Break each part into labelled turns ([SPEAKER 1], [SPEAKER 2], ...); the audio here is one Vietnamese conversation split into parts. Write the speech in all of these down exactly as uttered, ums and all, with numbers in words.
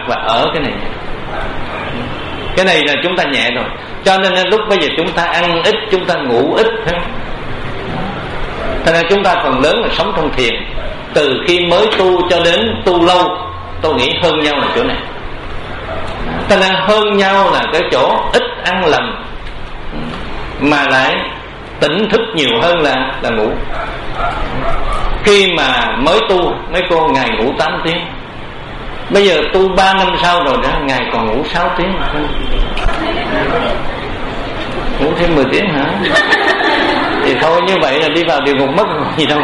[SPEAKER 1] và ở cái này. Cái này là chúng ta nhẹ rồi. Cho nên lúc bây giờ chúng ta ăn ít, chúng ta ngủ ít. Cho nên chúng ta phần lớn là sống trong thiền. Từ khi mới tu cho đến tu lâu, tôi nghĩ hơn nhau là chỗ này. Cho nên hơn nhau là cái chỗ ít ăn lầm mà lại tỉnh thức nhiều hơn là là ngủ. Khi mà mới tu, mấy cô ngày ngủ tám tiếng. Bây giờ tu ba năm sau rồi đó, ngày còn ngủ sáu tiếng. Ngủ thêm mười tiếng hả? Thì thôi như vậy là đi vào địa ngục mất gì đâu.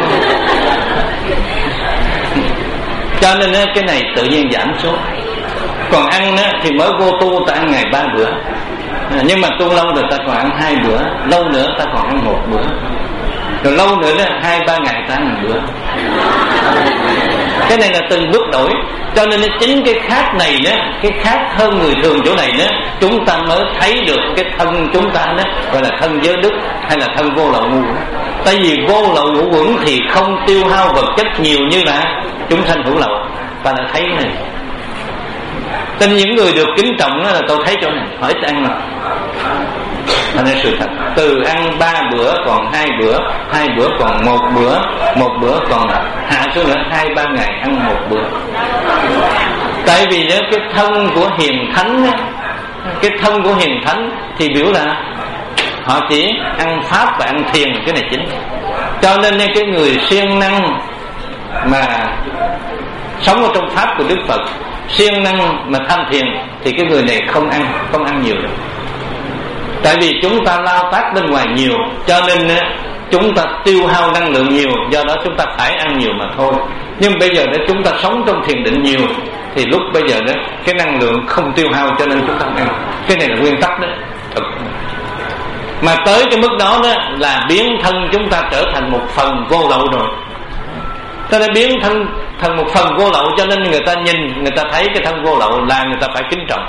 [SPEAKER 1] Cho nên cái này tự nhiên giảm xuống. Còn ăn thì mới vô tu ta ăn ngày ba bữa, nhưng mà tu lâu rồi ta còn ăn hai bữa, lâu nữa ta còn ăn một bữa, rồi lâu nữa đó hai ba ngày ta ăn một bữa. Cái này là từng bước đổi. Cho nên chính cái khác này đó, cái khác hơn người thường chỗ này đó, chúng ta mới thấy được cái thân chúng ta đó gọi là thân giới đức hay là thân vô lậu ngũ uẩn. Tại vì vô lậu ngũ uẩn thì không tiêu hao vật chất nhiều như là chúng sanh hữu lậu. Ta đã thấy cái này. Tên những người được kính trọng là tôi thấy chỗ này hỏi ít ăn mà. Đó là sự thật. Từ ăn ba bữa còn hai bữa, hai bữa còn một bữa, một bữa còn hạ xuống nữa hai ba ngày ăn một bữa. Tại vì đó, cái thân của hiền thánh, cái thân của hiền thánh thì biểu là họ chỉ ăn pháp và ăn thiền, cái này chính. Cho nên cái người siêng năng mà sống ở trong pháp của Đức Phật, siêng năng mà tham thiền thì cái người này không ăn, không ăn nhiều đâu. Tại vì chúng ta lao tác bên ngoài nhiều, cho nên chúng ta tiêu hao năng lượng nhiều, do đó chúng ta phải ăn nhiều mà thôi. Nhưng bây giờ đó chúng ta sống trong thiền định nhiều thì lúc bây giờ đó cái năng lượng không tiêu hao, cho nên chúng ta ăn. Cái này là nguyên tắc đó, thật. Mà tới cái mức đó đó là biến thân chúng ta trở thành một phần vô lậu rồi. Cho nên biến thân thành một phần vô lậu, cho nên người ta nhìn, người ta thấy cái thân vô lậu là người ta phải kính trọng.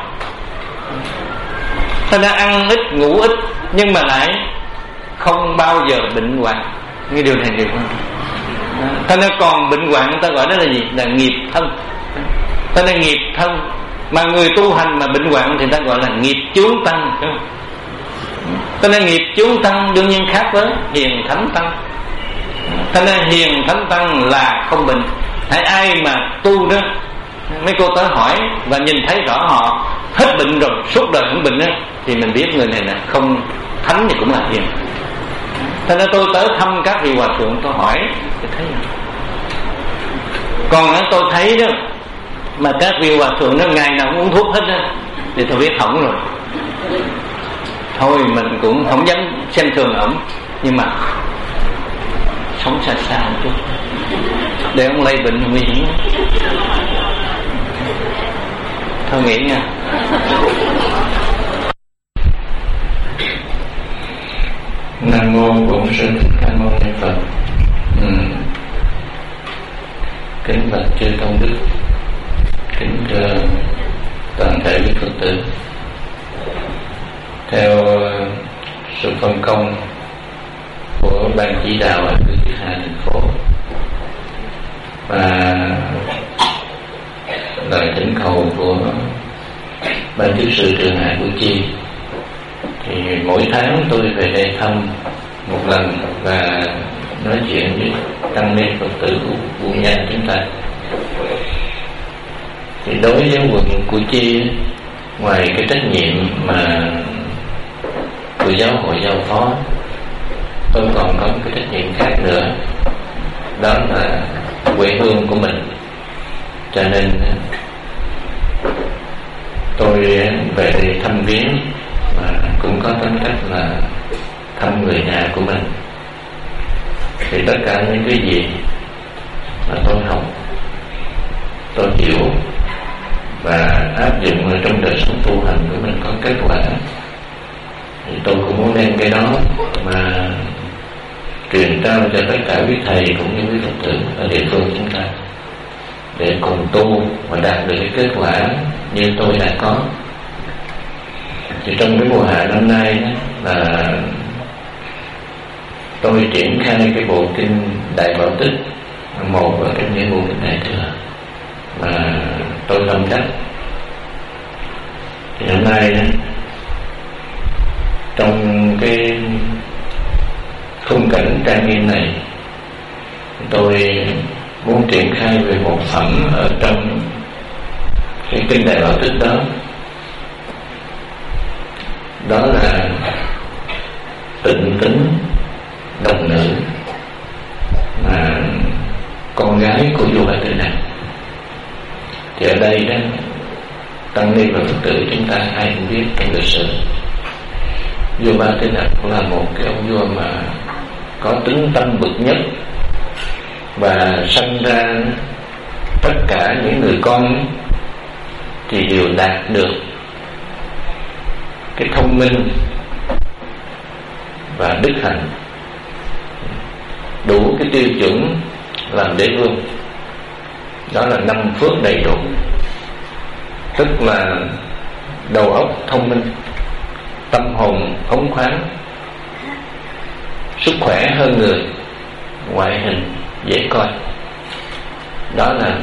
[SPEAKER 1] Cho nên ăn ít, ngủ ít, nhưng mà lại không bao giờ bệnh hoạn. Cái điều này điều quan trọng. Cho nên còn bệnh hoạn người ta gọi đó là gì? Là nghiệp thân. Cho nên nghiệp thân. Mà người tu hành mà bệnh hoạn thì ta gọi là nghiệp chướng tăng. Cho nên nghiệp chướng tăng đương nhiên khác với hiền thánh tăng. Cho nên hiền thánh tăng là không bệnh. Hãy ai mà tu đó, mấy cô tới hỏi và nhìn thấy rõ họ hết bệnh rồi, suốt đời không bệnh đó, thì mình biết người này là không thánh thì cũng là hiền. Cho nên tôi tới thăm các vị hòa thượng, tôi hỏi tôi thấy rồi. Còn đó, tôi thấy đó mà các vị hòa thượng đó ngày nào cũng uống thuốc hết đó, thì tôi biết hỏng rồi. Thôi mình cũng không dám xem thường ổng, nhưng mà sống xa xa một chút để ông lây bệnh nguy hiểm. Thôi nghĩ nha.
[SPEAKER 2] Nam mô Bổn Sư Thích Ca Mâu Ni Phật. Ừ. Kính bạch chư tôn đức, kính thưa toàn thể quý Phật tử. Theo sự phân công của ban chỉ đạo ở cư thứ hai thành phố và lời thỉnh cầu của ban chấp sự Trường Hải Củ Chi, thì mỗi tháng tôi về đây thăm một lần và nói chuyện với tăng ni Phật tử của Buôn Nhân chúng ta. Thì đối với quận Củ Chi, ngoài cái trách nhiệm mà của giáo hội giao phó, tôi còn có một cái trách nhiệm khác nữa, đó là quê hương của mình. Cho nên tôi về đây thăm viếng và cũng có tính cách là thăm người nhà của mình. Thì tất cả những cái gì mà tôi học, tôi hiểu và áp dụng ở trong đời sống tu hành của mình có kết quả, thì tôi cũng muốn đem cái đó mà truyền trao cho tất cả quý thầy cũng như quý Phật tử ở địa phương chúng ta, để cùng tu và đạt được cái kết quả như tôi đã có. Thì trong cái mùa hạ năm nay đó, là tôi triển khai cái bộ kinh Đại Bảo Tích, một ở trong những bộ kinh Đại Thừa, và tôi tâm đắc Thì hôm nay đó, trong cái khung cảnh trang nghiêm này, tôi muốn triển khai về một phẩm ở trong cái kinh Đại Bảo Tích đó. Đó là tịnh tính đồng nữ, mà con gái của vua Ba Tư Nặc. Thì ở đây đó, tăng ni và Phật tử chúng ta ai cũng biết trong lịch sử, vua Ba Tư Nặc là một cái ông vua mà có tính tâm bậc nhất, và sanh ra tất cả những người con thì đều đạt được cái thông minh và đức hạnh, đủ cái tiêu chuẩn làm đế vương. Đó là năm phước đầy đủ, tức là đầu óc thông minh, tâm hồn phóng khoáng, sức khỏe hơn người, ngoại hình dễ coi. Đó là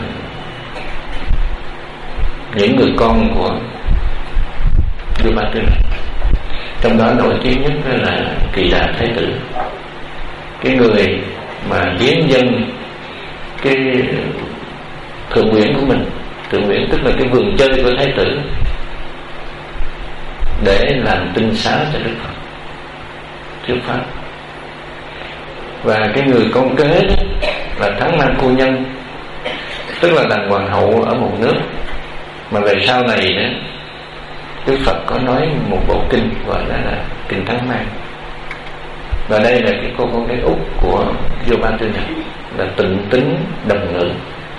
[SPEAKER 2] những người con của vua Ba Tư Nặc. Trong đó nổi tiếng nhất là Kỳ Đà Thái tử, cái người mà hiến dâng cái thượng uyển của mình. Thượng uyển tức là cái vườn chơi của Thái tử, để làm tinh xá cho Đức Phật thuyết pháp. Và cái người con kế đó là Thắng Man Cô Nhân, tức là đàn hoàng hậu ở một nước, mà về sau này đó Đức Phật có nói một bộ kinh gọi là, là kinh Thắng Man. Và đây là cái cô con gái út của vua Ba Tư Nặc, là tịnh tính đồng nữ.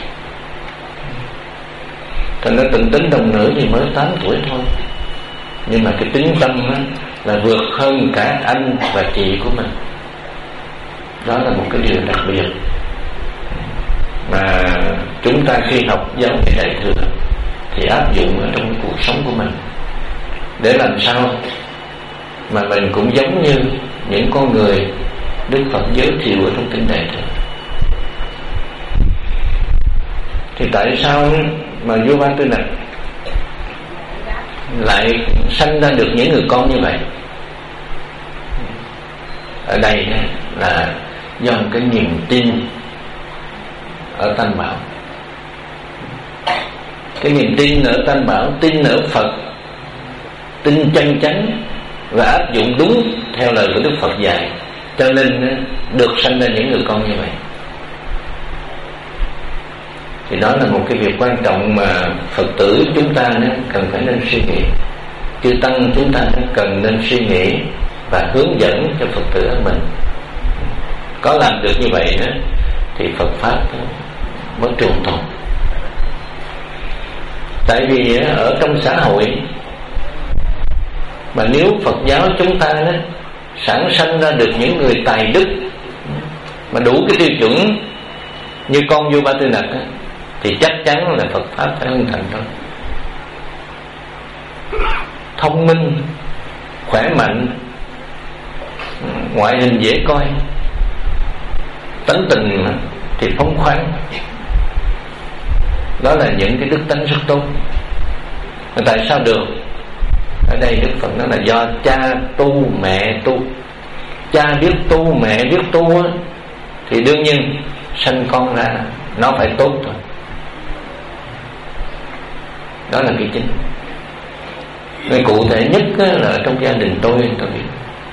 [SPEAKER 2] Thành ra tịnh tính đồng nữ thì mới tám tuổi thôi, nhưng mà cái tính tâm đó là vượt hơn cả anh và chị của mình. Đó là một cái điều đặc biệt mà chúng ta khi học giáo nghĩa Đại Thừa thì áp dụng ở trong cuộc sống của mình, để làm sao mà mình cũng giống như những con người Đức Phật giới thiệu ở trong kinh Đại Thừa. Thì tại sao mà vua Ba Tư Nặc lại sanh ra được những người con như vậy? Ở đây là do một cái niềm tin ở Tam Bảo. Cái niềm tin ở Tam Bảo, tin ở Phật, tin chân chánh và áp dụng đúng theo lời của Đức Phật dạy, cho nên được sanh ra những người con như vậy. Thì đó là một cái việc quan trọng mà Phật tử chúng ta cần phải nên suy nghĩ. Chư tăng chúng ta cần nên suy nghĩ và hướng dẫn cho Phật tử ở mình. Có làm được như vậy đó thì Phật pháp mới trường tồn. Tại vì ở trong xã hội mà nếu Phật giáo chúng ta đó sản sinh ra được những người tài đức mà đủ cái tiêu chuẩn như con vua Ba Tư Nặc đó, thì chắc chắn là Phật pháp phải hưng thịnh thôi. Thông minh, khỏe mạnh, ngoại hình dễ coi, tánh tình thì phóng khoáng. Đó là những cái đức tánh rất tốt. Mà tại sao được? Ở đây Đức Phật nói là do cha tu mẹ tu. Cha biết tu, mẹ biết tu á, thì đương nhiên sanh con ra nó phải tốt thôi. Đó là cái chính. Cái cụ thể nhất là trong gia đình tôi, tôi biết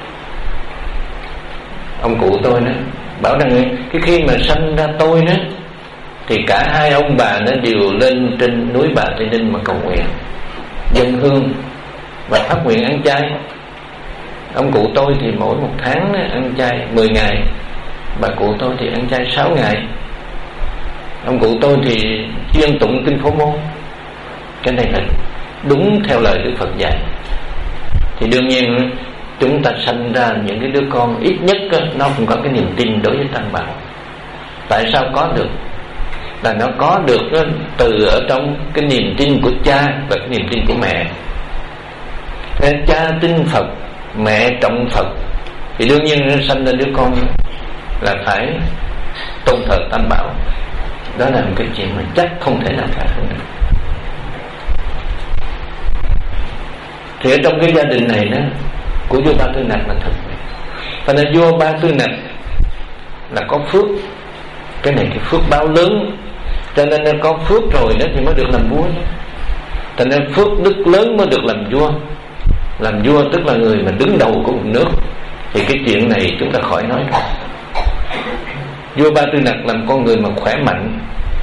[SPEAKER 2] ông cụ tôi đó bảo rằng cái khi mà sanh ra tôi đó thì cả hai ông bà nó đều lên trên núi Bà Tây Ninh mà cầu nguyện, dâng hương và phát nguyện ăn chay. Ông cụ tôi thì mỗi một tháng ăn chay mười ngày, bà cụ tôi thì ăn chay sáu ngày. Ông cụ tôi thì chuyên tụng kinh Phổ Môn. Cái này là đúng theo lời Đức Phật dạy. Thì đương nhiên chúng ta sanh ra những cái đứa con ít nhất nó cũng có cái niềm tin đối với Tam Bảo. Tại sao có được? Là nó có được từ ở trong cái niềm tin của cha và cái niềm tin của mẹ. Thế cha tin Phật, mẹ trọng Phật, thì đương nhiên nó sanh ra đứa con là phải tôn thờ Tam Bảo. Đó là một cái chuyện mà chắc không thể nào khác được. Thì ở trong cái gia đình này đó của vua Ba Tư Nặc là thật. Thành ra vua Ba Tư Nặc là có phước, cái này cái phước báo lớn, cho nên nó có phước rồi đó thì mới được làm vua. Thành ra phước đức lớn mới được làm vua. Làm vua tức là người mà đứng đầu của một nước. Thì cái chuyện này chúng ta khỏi nói rồi. Vua Ba Tư Nặc làm con người mà khỏe mạnh,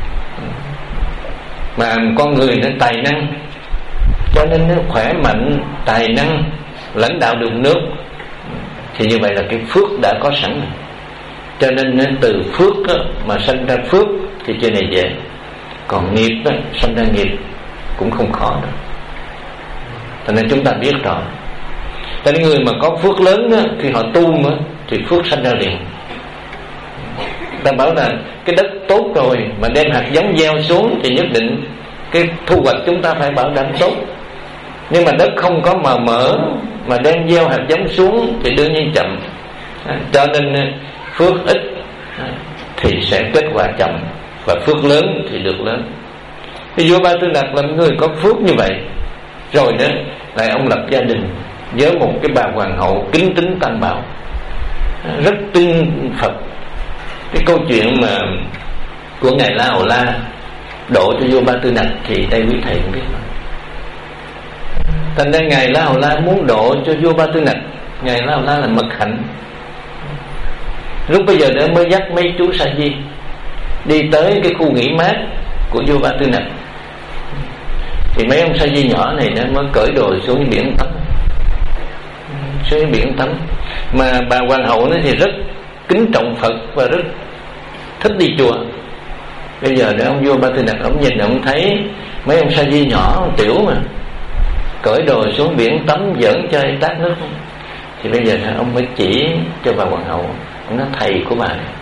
[SPEAKER 2] mà con người nó tài năng, cho nên nó khỏe mạnh, tài năng, lãnh đạo được nước. Thì như vậy là cái phước đã có sẵn. Cho nên từ phước đó, mà sanh ra phước thì chuyện này dễ. Còn nghiệp đó, sanh ra nghiệp cũng không khó đâu. Cho nên chúng ta biết rồi. Cho nên người mà có phước lớn đó, khi họ tu đó, thì phước sanh ra liền. Ta bảo là cái đất tốt rồi mà đem hạt giống gieo xuống thì nhất định cái thu hoạch chúng ta phải bảo đảm tốt. Nhưng mà đất không có màu mỡ mà đem gieo hạt giống xuống thì đương nhiên chậm. Cho nên phước ít thì sẽ kết quả chậm, và phước lớn thì được lớn. Thì vua Ba Tư Nặc là người có phước như vậy. Rồi nữa lại ông lập gia đình với một cái bà hoàng hậu kính tín Tam Bảo, rất tin Phật. Cái câu chuyện mà của ngài La Hầu La độ cho vua Ba Tư Nặc thì đây quý thầy cũng biết. Thành ra ngài La Hầu La muốn độ cho vua Ba Tư Nặc, ngài La Hầu La là mật hạnh. Lúc bây giờ đã mới dắt mấy chú sa di đi tới cái khu nghỉ mát của vua Ba Tư Nặc. Thì mấy ông sa di nhỏ này nó mới cởi đồ xuống biển tắm, xuống biển tắm. Mà bà hoàng hậu nó thì rất kính trọng Phật và rất thích đi chùa. Bây giờ để ông vua Ba Tư Nặc ông nhìn ông thấy mấy ông sa di nhỏ ông tiểu mà cởi đồ xuống biển tắm giỡn chơi tát nước, thì bây giờ ông mới chỉ cho bà hoàng hậu. Ông nói thầy của bà này.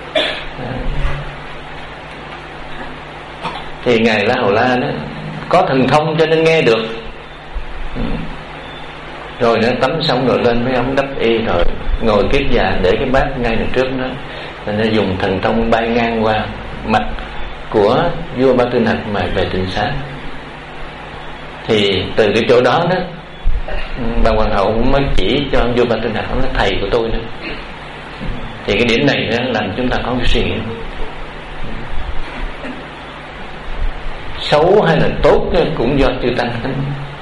[SPEAKER 2] Thì ngài La Hầu La đó có thần thông cho nên nghe được. Rồi nó tắm xong rồi lên mấy ông đắp y rồi ngồi kiết già để cái bát ngay đằng trước đó. Rồi nó dùng thần thông bay ngang qua mặt của vua Ba Tư Nặc mà về Tịnh Xá. Thì từ cái chỗ đó đó bà hoàng hậu mới chỉ cho vua Ba Tư Nặc, ông nói thầy của tôi đó. Thì cái điểm này đó làm chúng ta có cái suy nghĩ xấu hay là tốt cũng do chư tăng tính.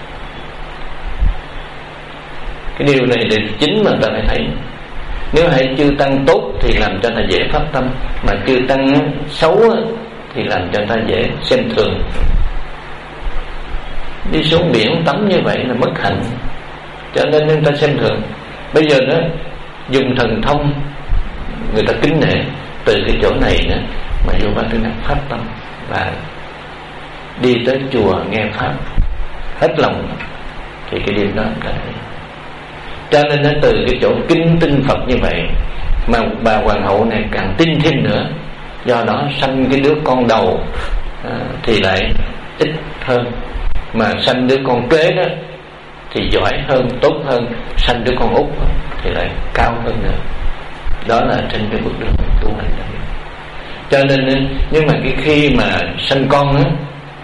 [SPEAKER 2] Cái điều này là chính mà ta phải thấy. Nếu hãy chư tăng tốt thì làm cho ta dễ phát tâm, mà chư tăng xấu thì làm cho ta dễ xem thường. Đi xuống biển tắm như vậy là mất hạnh, cho nên người ta xem thường. Bây giờ đó dùng thần thông người ta kính nể. Từ cái chỗ này nữa mà vua Ba Tư Nặc phát tâm và đi tới chùa nghe pháp hết lòng, thì cái điều đó ta thấy. Cho nên nó từ cái chỗ kính tin Phật như vậy mà bà hoàng hậu này càng tin thêm nữa. Do đó sanh cái đứa con đầu à, thì lại ít hơn, mà sanh đứa con kế đó thì giỏi hơn, tốt hơn. Sanh đứa con út thì lại cao hơn nữa. Đó là trên cái bước đường tu hành. Cho nên nhưng mà cái khi mà sanh con á,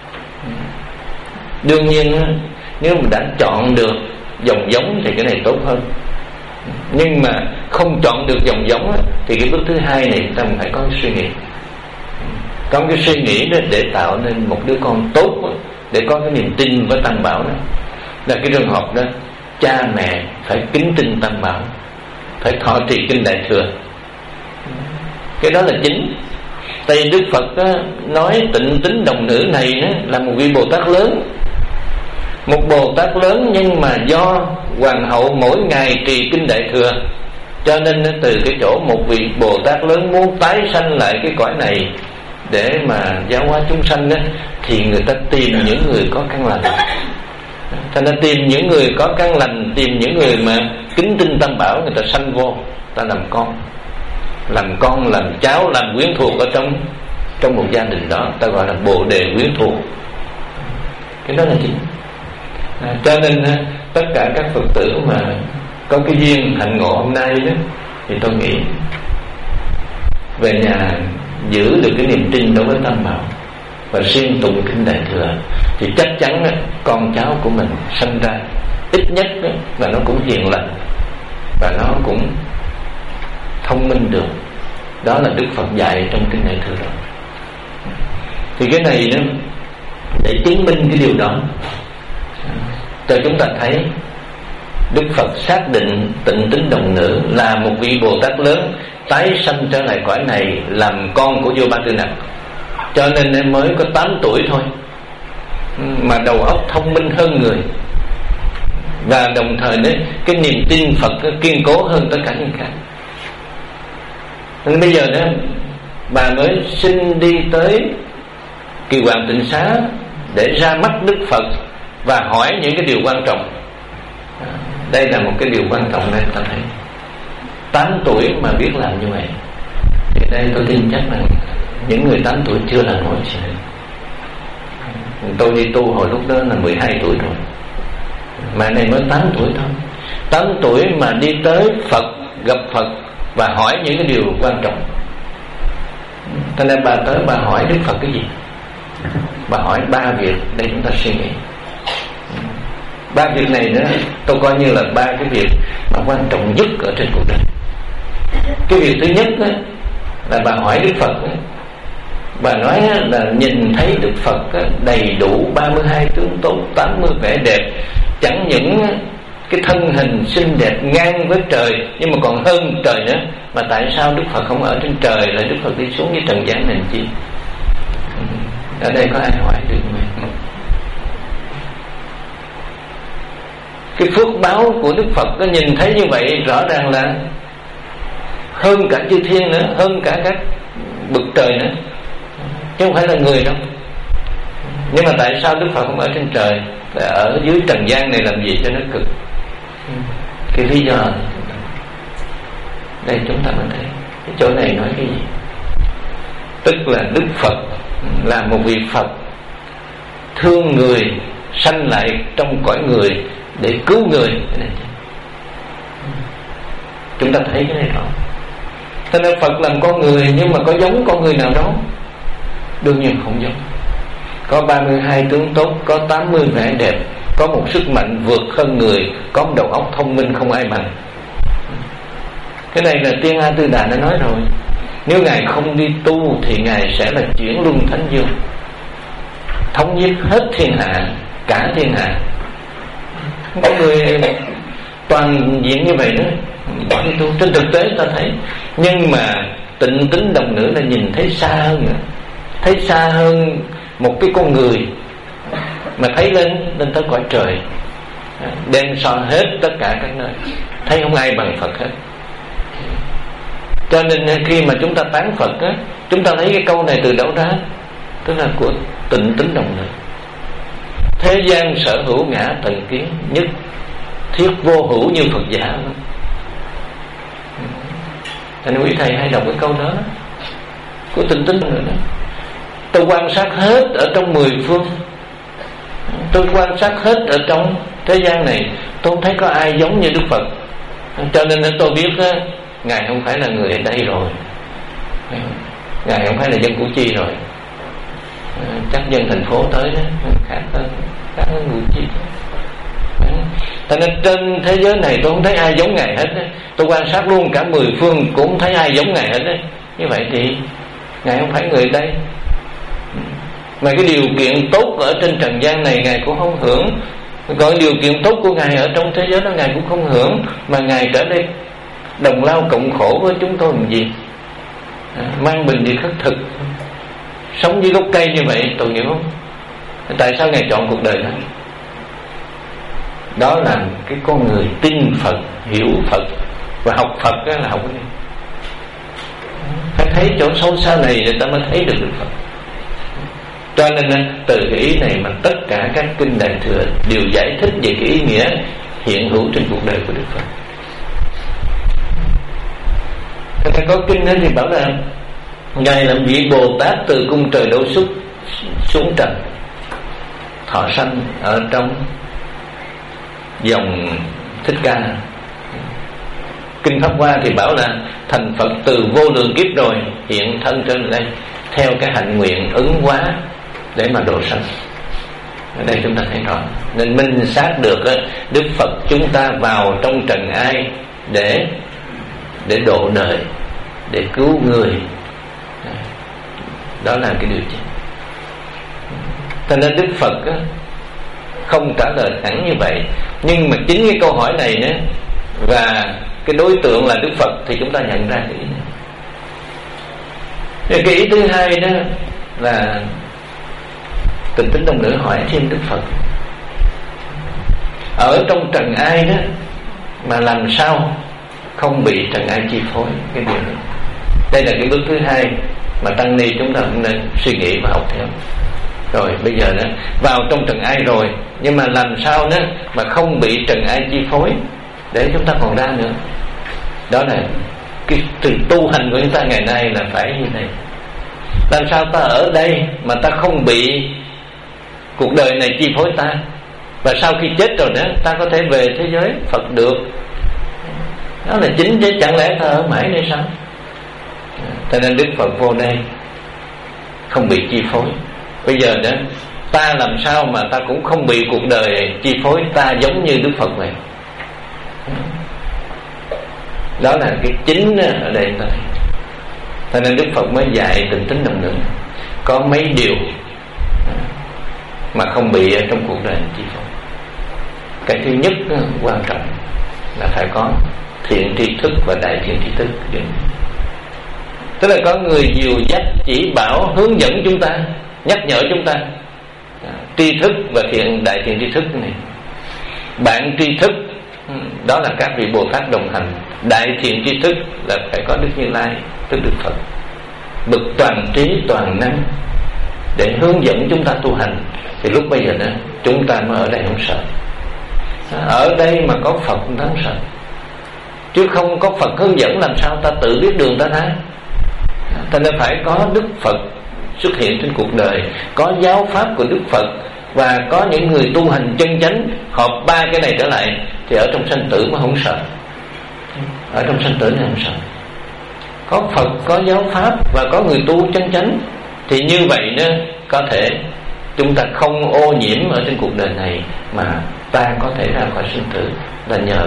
[SPEAKER 2] đương nhiên á, nếu mà đã chọn được dòng giống thì cái này tốt hơn. Nhưng mà không chọn được dòng giống á, thì cái bước thứ hai này ta phải có cái suy nghĩ. Có cái suy nghĩ đó để tạo nên một đứa con tốt đó, để có cái niềm tin với Tam Bảo đó. Là cái trường hợp đó cha mẹ phải kính tin Tam Bảo, phải thọ trì kinh Đại Thừa. Cái đó là chính. Tại vì Đức Phật đó, nói Tịnh Tín Đồng Nữ này đó, là một vị Bồ Tát lớn. Một Bồ Tát lớn nhưng mà do hoàng hậu mỗi ngày trì kinh Đại Thừa, cho nên từ cái chỗ một vị Bồ Tát lớn muốn tái sanh lại cái cõi này để mà giáo hóa chúng sanh đó, thì người ta tìm những người có căn lành. Cho nên tìm những người có căn lành, tìm những người mà kính tin Tam Bảo, người ta sanh vô, ta làm con, làm con, làm cháu, làm quyến thuộc ở trong trong một gia đình đó, ta gọi là Bồ Đề quyến thuộc. Cái đó là chính. À, cho nên tất cả các Phật tử mà có cái duyên hạnh ngộ hôm nay đó, thì tôi nghĩ về nhà giữ được cái niềm tin đối với Tam Bảo và siêng tụng kinh Đại Thừa, thì chắc chắn con cháu của mình sinh ra ít nhất là nó cũng hiền lành và nó cũng thông minh được. Đó là Đức Phật dạy trong kinh Đại Thừa rồi. Thì cái này đó, để chứng minh cái điều đó, cho chúng ta thấy Đức Phật xác định Tịnh Tín Đồng Nữ là một vị Bồ Tát lớn tái sanh trở lại cõi này làm con của vua Ba Tư Nặc. Cho nên em mới có tám tuổi thôi mà đầu óc thông minh hơn người, và đồng thời đấy cái niềm tin Phật kiên cố hơn tất cả những khác. Nên bây giờ đó bà mới xin đi tới Kiều Hoàng Tịnh Xá để ra mắt Đức Phật và hỏi những cái điều quan trọng. Đây là một cái điều quan trọng này ta thấy. Tám tuổi mà biết làm như vậy, thì đây tôi tin chắc là những người tám tuổi chưa làm nổi chuyện. Tôi đi tu hồi lúc đó là mười hai tuổi rồi, mà này mới tám tuổi thôi. Tám tuổi mà đi tới Phật, gặp Phật và hỏi những cái điều quan trọng. Cho nên bà tới bà hỏi Đức Phật cái gì? Bà hỏi ba việc để chúng ta suy nghĩ. Ba việc này nữa tôi coi như là ba cái việc mà quan trọng nhất ở trên cuộc đời. Cái việc thứ nhất đó, là bà hỏi Đức Phật đó, bà nói là nhìn thấy Đức Phật đầy đủ ba mươi hai tướng tốt, tám mươi vẻ đẹp, chẳng những cái thân hình xinh đẹp ngang với trời nhưng mà còn hơn trời nữa. Mà tại sao Đức Phật không ở trên trời, là Đức Phật đi xuống với trần gian này chi? Ở đây có ai hỏi được không? Cái phước báo của Đức Phật nó nhìn thấy như vậy rõ ràng là hơn cả chư thiên nữa, hơn cả các bậc trời nữa, chứ không phải là người đâu. Nhưng mà tại sao Đức Phật không ở trên trời, là ở dưới trần gian này làm gì cho nó cực? Cái lý do đây chúng ta mới thấy cái chỗ này nói cái gì. Tức là Đức Phật là một vị Phật thương người, sanh lại trong cõi người để cứu người. Chúng ta thấy cái này rõ. Cho nên Phật làm con người, nhưng mà có giống con người nào đó? Đương nhiên không giống. Có ba mươi hai tướng tốt, có tám mươi vẻ đẹp, có một sức mạnh vượt hơn người, có một đầu óc thông minh không ai bằng. Cái này là Tiên A Tư Đà đã nói rồi. Nếu Ngài không đi tu thì Ngài sẽ là chuyển luân thánh dương, thống nhất hết thiên hạ, cả thiên hạ. Có người toàn diện như vậy đó, bỏ đi tu. Trên thực tế ta thấy. Nhưng mà Tịnh Tín Đồng Nữ là nhìn thấy xa hơn nữa, thấy xa hơn một cái con người, mà thấy lên lên tới cõi trời, đem so hết tất cả các nơi, thấy không ai bằng Phật hết. Cho nên khi mà chúng ta tán Phật á, chúng ta thấy cái câu này từ đâu ra? Tức là của Tịnh Tín Đồng Nữ. Thế gian sở hữu ngã tận kiến, nhất thiết vô hữu như Phật giả. Thành quý thầy hay đọc cái câu đó của Tịnh Tín Đồng Nữ đó. Tôi quan sát hết ở trong mười phương, tôi quan sát hết ở trong thế gian này, tôi không thấy có ai giống như Đức Phật. Cho nên tôi biết đó, Ngài không phải là người ở đây rồi, Ngài không phải là dân Củ Chi rồi, chắc dân thành phố tới đó khác hơn, khác hơn Củ Chi. Cho nên trên thế giới này tôi không thấy ai giống Ngài hết đó. Tôi quan sát luôn cả mười phương cũng không thấy ai giống Ngài hết đó. Như vậy thì Ngài không phải người đây. Mà cái điều kiện tốt ở trên trần gian này Ngài cũng không hưởng, còn điều kiện tốt của Ngài ở trong thế giới đó Ngài cũng không hưởng. Mà Ngài trở đây đồng lao cộng khổ với chúng tôi làm gì? À, mang bình đi khất thực, sống dưới gốc cây như vậy, tội nghiệp không? Tại sao Ngài chọn cuộc đời đó? Đó là cái con người tin Phật, hiểu Phật và học Phật. Đó là học cái này. Phải thấy chỗ sâu xa này người ta mới thấy được Đức Phật. Cho nên từ cái ý này mà tất cả các kinh Đại Thừa đều giải thích về cái ý nghĩa hiện hữu trên cuộc đời của Đức Phật. Thế có kinh đó thì bảo là Ngài là vị Bồ Tát từ cung trời Đô Xuất xuống trần, thọ sanh ở trong dòng Thích Ca. Kinh Pháp Hoa thì bảo là thành Phật từ vô lượng kiếp rồi, hiện thân trên đây theo cái hạnh nguyện ứng hóa để mà độ sanh. Ở đây chúng ta thấy rõ, nên minh xác được Đức Phật chúng ta vào trong trần ai để để độ đời, để cứu người. Đó là cái điều chính. Cho nên Đức Phật không trả lời thẳng như vậy, nhưng mà chính cái câu hỏi này nữa và cái đối tượng là Đức Phật thì chúng ta nhận ra cái ý này. Rồi cái ý thứ hai đó là Tịnh Tín Đồng Nữ hỏi thêm Đức Phật, ở trong trần ai đó mà làm sao không bị trần ai chi phối cái điều này. Đây là cái bước thứ hai mà tăng ni chúng ta cũng nên suy nghĩ và học theo. Rồi bây giờ đó vào trong trần ai rồi, nhưng mà làm sao đó mà không bị trần ai chi phối để chúng ta còn ra nữa. Đó là cái từ tu hành của chúng ta ngày nay là phải như này. Làm sao ta ở đây mà ta không bị cuộc đời này chi phối ta, và sau khi chết rồi đó ta có thể về thế giới Phật được. Đó là chính chứ, chẳng lẽ ta ở mãi đây sao? Cho nên Đức Phật vô đây không bị chi phối. Bây giờ đó ta làm sao mà ta cũng không bị cuộc đời chi phối ta giống như Đức Phật vậy. Đó là cái chính ở đây ta thấy. Cho nên Đức Phật mới dạy Tịnh Tín Đồng Nữ có mấy điều mà không bị ở trong cuộc đời chi phối. Cái thứ nhất quan trọng là phải có thiện tri thức và đại thiện tri thức. Tức là có người dìu dắt, chỉ bảo, hướng dẫn chúng ta, nhắc nhở chúng ta. Tri thức và thiện đại thiện tri thức này. Bạn tri thức đó là các vị Bồ Tát đồng hành. Đại thiện tri thức là phải có Đức Như Lai, tức Đức Phật, bậc toàn trí toàn năng để hướng dẫn chúng ta tu hành. Thì lúc bây giờ đó chúng ta mới ở đây không sợ. Ở đây mà có Phật ta không sợ, chứ không có Phật hướng dẫn làm sao ta tự biết đường ta ra. Ta nên phải có Đức Phật xuất hiện trên cuộc đời, có giáo pháp của Đức Phật, và có những người tu hành chân chánh hợp ba cái này trở lại, thì ở trong sanh tử mà không sợ. Ở trong sanh tử này không sợ. Có Phật, có giáo pháp và có người tu chân chánh, thì như vậy đó có thể chúng ta không ô nhiễm ở trên cuộc đời này, mà ta có thể ra khỏi sinh tử là nhờ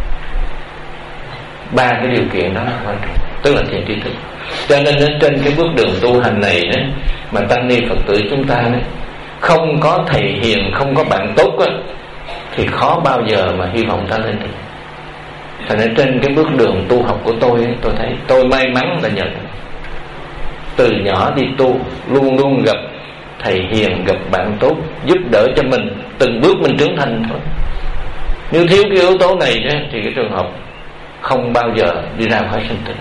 [SPEAKER 2] ba cái điều kiện đó là quan trọng, tức là thiện tri thức. Cho nên trên cái bước đường tu hành này đó, mà tăng ni Phật tử chúng ta đó, không có thầy hiền, không có bạn tốt đó, thì khó bao giờ mà hy vọng ta lên được. Cho nên trên cái bước đường tu học của tôi, tôi thấy tôi may mắn là nhờ từ nhỏ đi tu luôn luôn gặp thầy hiền, gặp bạn tốt giúp đỡ cho mình từng bước mình trưởng thành thôi. Nếu thiếu cái yếu tố này đó, thì cái trường hợp không bao giờ đi ra khỏi sinh tử.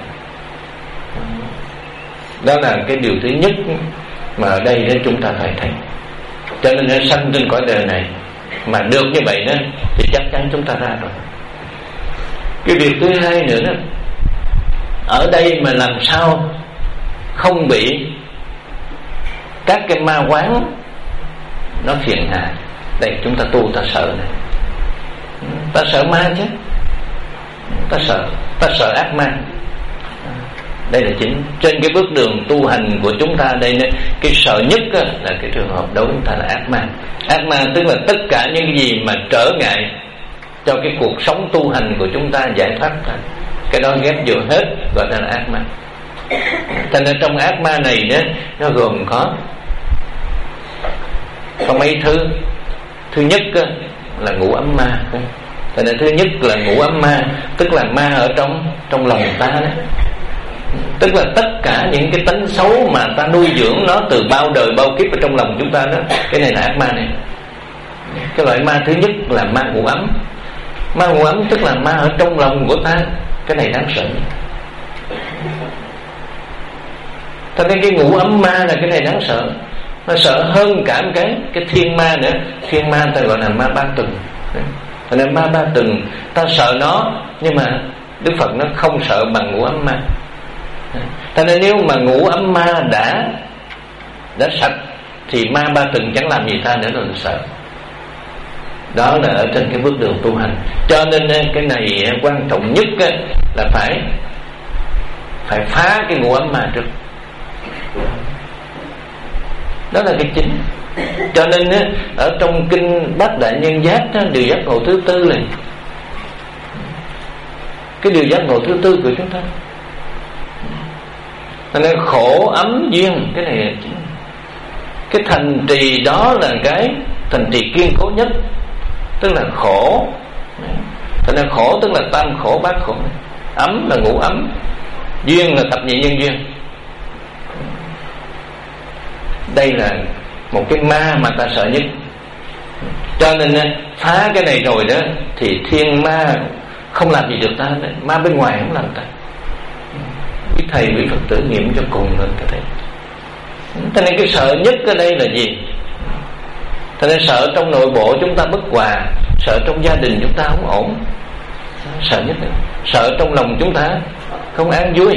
[SPEAKER 2] Đó là cái điều thứ nhất mà ở đây đó chúng ta phải thấy. Cho nên nó sanh trên cõi đời này mà được như vậy đó, thì chắc chắn chúng ta ra rồi. Cái việc thứ hai nữa đó, ở đây mà làm sao không bị các cái ma quán nó phiền hà. Đây chúng ta tu ta sợ này, ta sợ ma chứ, ta sợ ta sợ ác ma. Đây là chính trên cái bước đường tu hành của chúng ta. Đây cái sợ nhất là cái trường hợp đối với chúng ta là ác ma. Ác ma tức là tất cả những cái gì mà trở ngại cho cái cuộc sống tu hành của chúng ta giải thoát ra, cái đó ghép vô hết gọi là ác ma. Thành ra trong ác ma này đó, nó gồm có có mấy thứ. Thứ nhất là ngũ ấm ma. Thành ra thứ nhất là ngũ ấm ma, tức là ma ở trong trong lòng ta đó. Tức là tất cả những cái tánh xấu mà ta nuôi dưỡng nó từ bao đời bao kiếp ở trong lòng chúng ta đó, cái này là ác ma này. Cái loại ma thứ nhất là ma ngũ ấm. Ma ngũ ấm tức là ma ở trong lòng của ta. Cái này đáng sợ. Cho nên cái ngũ ấm ma là cái này đáng sợ. Nó sợ hơn cả một cái cái thiên ma nữa. Thiên ma ta gọi là ma ba tuần. Cho nên ma ba tuần ta sợ nó, nhưng mà Đức Phật nó không sợ bằng ngũ ấm ma. Cho nên nếu mà ngũ ấm ma đã đã sạch thì ma ba tuần chẳng làm gì ta nữa là sợ. Đó là ở trên cái bước đường tu hành. Cho nên cái này quan trọng nhất là phải phải phá cái ngũ ấm ma trước. Đó là cái chính. Cho nên á, ở trong kinh Bát Đại Nhân Giác á, điều giác ngộ thứ tư này, cái điều giác ngộ thứ tư của chúng ta, nên khổ ấm duyên, cái này cái thành trì đó là cái thành trì kiên cố nhất, tức là khổ. Cho nên khổ tức là tam khổ bát khổ, ấm là ngũ ấm, duyên là thập nhị nhân duyên. Đây là một cái ma mà ta sợ nhất. Cho nên phá cái này rồi đó thì thiên ma không làm gì được ta, ma bên ngoài không làm ta. Quý thầy quý Phật tử nghiệm cho cùng lên cái thấy. Cho nên cái sợ nhất ở đây là gì? Cho nên sợ trong nội bộ chúng ta bất hòa, sợ trong gia đình chúng ta không ổn, sợ nhất là sợ trong lòng chúng ta không an vui.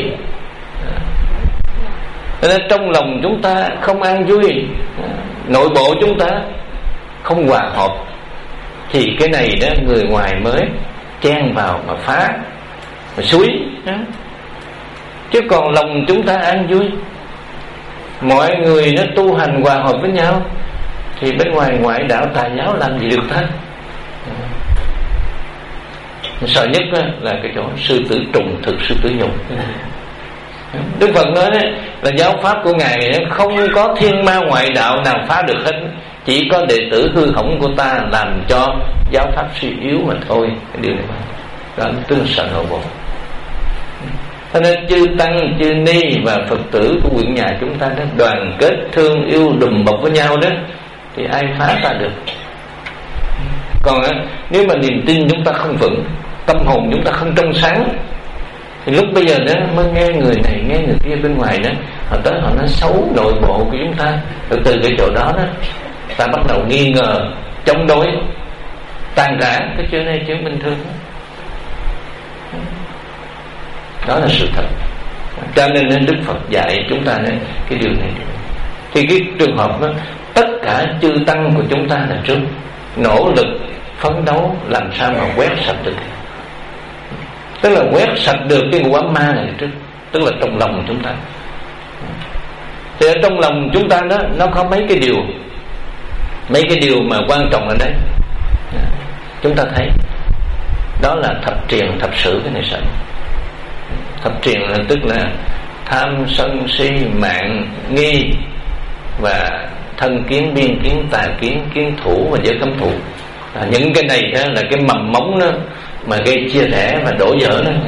[SPEAKER 2] Cho nên trong lòng chúng ta không an vui, nội bộ chúng ta không hòa hợp, thì cái này đó người ngoài mới chen vào mà phá, mà xúi. Chứ còn lòng chúng ta an vui, mọi người nó tu hành hòa hợp với nhau, thì bên ngoài ngoại đạo tà giáo làm gì được ta. Sợ nhất là cái chỗ sư tử trùng thực sư tử nhục. Đức Phật nói đấy, là giáo pháp của Ngài không có thiên ma ngoại đạo nào phá được hết, chỉ có đệ tử hư hỏng của ta làm cho giáo pháp suy yếu mà thôi. Cái điều này đó tức là sợ nội bộ. Cho nên chư tăng, chư ni và Phật tử của quyện nhà chúng ta đó đoàn kết thương yêu đùm bọc với nhau đó, thì ai phá ta được. Còn nếu mà niềm tin chúng ta không vững, tâm hồn chúng ta không trong sáng, thì lúc bây giờ đó mới nghe người này nghe người kia bên ngoài đó, họ tới họ nói xấu nội bộ của chúng ta, rồi từ cái chỗ đó đó ta bắt đầu nghi ngờ, chống đối, tan rã. Cái chuyện này chuyện bình thường đó. Đó là sự thật. Cho nên Đức Phật dạy chúng ta này, cái điều này. Thì cái trường hợp đó, tất cả chư tăng của chúng ta là trước nỗ lực phấn đấu làm sao mà quét sạch được, tức là quét sạch được cái ngũ ấm ma này trước, tức là trong lòng chúng ta. Thì ở trong lòng chúng ta đó, nó có mấy cái điều, mấy cái điều mà quan trọng ở đây chúng ta thấy, đó là thập triền thập sự. Cái này sợ thập triền là tức là tham sân si mạng nghi và thân kiến biên kiến tà kiến kiến thủ và giới cấm thủ. À, những cái này đó là cái mầm móng đó mà gây chia rẽ và đổ vỡ đó.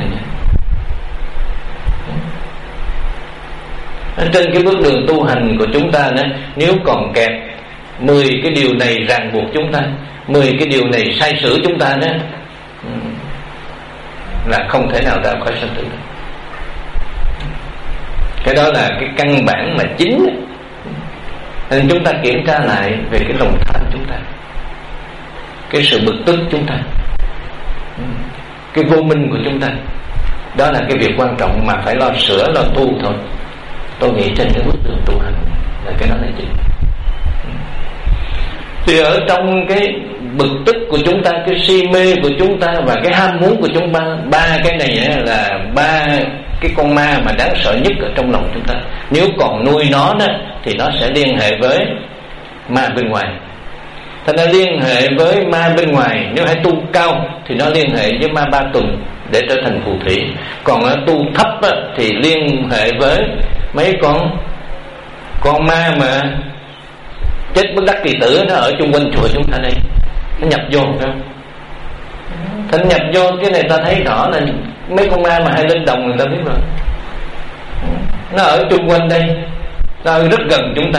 [SPEAKER 2] Ở trên cái bước đường tu hành của chúng ta đó, nếu còn kẹt mười cái điều này ràng buộc chúng ta, mười cái điều này sai sử chúng ta đó, là không thể nào ra khỏi sanh tử được. Cái đó là cái căn bản mà chính. Nên chúng ta kiểm tra lại về cái lòng tham chúng ta, cái sự bực tức chúng ta, cái vô minh của chúng ta. Đó là cái việc quan trọng mà phải lo sửa, lo tu thôi. Tôi nghĩ trên cái bước đường tu hành là cái đó là chính. Thì ở trong cái bực tức của chúng ta, cái si mê của chúng ta và cái ham muốn của chúng ta, ba cái này là ba cái con ma mà đáng sợ nhất ở trong lòng chúng ta. Nếu còn nuôi nó đó, thì nó sẽ liên hệ với ma bên ngoài. Thành ra liên hệ với ma bên ngoài, nếu hãy tu cao thì nó liên hệ với ma ba tuần để trở thành phù thủy. Còn ở tu thấp á, thì liên hệ với mấy con con ma mà chết bất đắc kỳ tử, nó ở chung quanh chùa chúng ta đây, nó nhập vô phải không? Thành nhập vô cái này ta thấy rõ là mấy con ma mà hay lên đồng người ta biết rồi, nó ở chung quanh đây, nó ở rất gần chúng ta.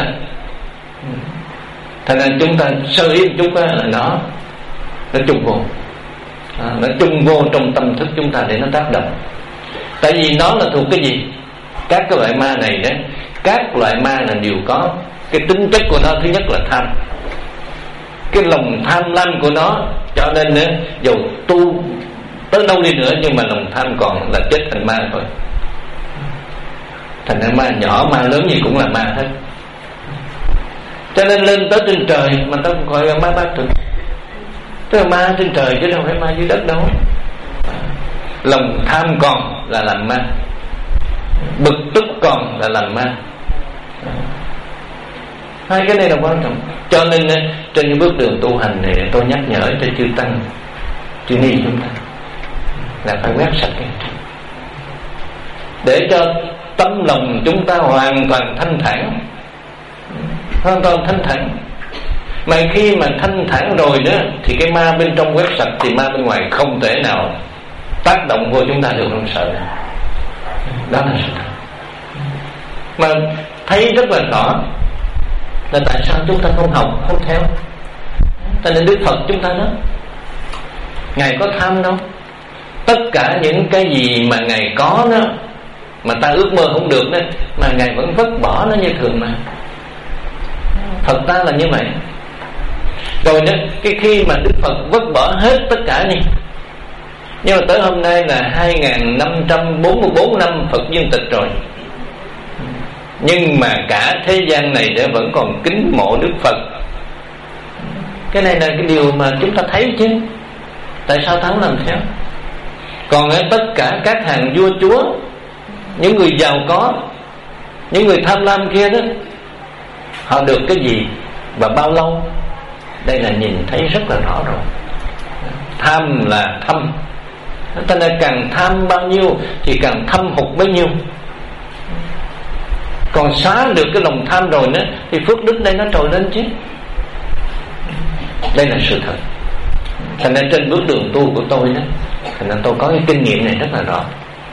[SPEAKER 2] Thành ra chúng ta sơ ý một chút là nó nó chung vô, à, nó chung vô trong tâm thức chúng ta để nó tác động. Tại vì nó là thuộc cái gì? Các cái loại ma này đó, các loại ma là đều có cái tính chất của nó. Thứ nhất là tham, cái lòng tham lam của nó, cho nên nữa dù tu tới đâu đi nữa nhưng mà lòng tham còn là chết thành ma thôi. Thành ra ma nhỏ ma lớn gì cũng là ma hết. Cho nên lên tới trên trời mà ta gọi là ma ba thực, tức là ma trên trời chứ đâu phải ma dưới đất đâu. Lòng tham còn là làm ma, bực tức còn là làm ma. Hai cái này là quan trọng. Cho nên trên cái bước đường tu hành này tôi nhắc nhở cho chư tăng, chư ni chúng ta là phải quét sạch cái để cho tâm lòng chúng ta hoàn toàn thanh thản, hoàn toàn thanh thản. Mà khi mà thanh thản rồi đó thì cái ma bên trong quét sạch thì ma bên ngoài không thể nào tác động vô chúng ta được, không sợ. Đó là sự thật. Mà thấy rất là rõ là tại sao chúng ta không học, không theo. Cho nên Đức Phật chúng ta đó, Ngài có tham đâu. Tất cả những cái gì mà Ngài có đó mà ta ước mơ không được đó, mà Ngài vẫn vứt bỏ nó như thường mà. Phật ta là như vậy. Rồi đó, cái khi mà Đức Phật vứt bỏ hết tất cả đi, nhưng mà tới hôm nay là hai nghìn năm trăm bốn mươi bốn năm Phật dương tịch rồi, nhưng mà cả thế gian này để vẫn còn kính mộ Đức Phật. Cái này là cái điều mà chúng ta thấy chứ. Tại sao ta không làm theo? Còn ở tất cả các hàng vua chúa, những người giàu có, những người tham lam kia đó, họ được cái gì và bao lâu? Đây là nhìn thấy rất là rõ rồi. Tham là thâm. Ta nên càng tham bao nhiêu thì càng thâm hụt bấy nhiêu. Còn xóa được cái lòng tham rồi nữa thì phước đức đây nó trồi lên chứ. Đây là sự thật. Thành ra trên bước đường tu của tôi đó, thành ra tôi có cái kinh nghiệm này rất là rõ.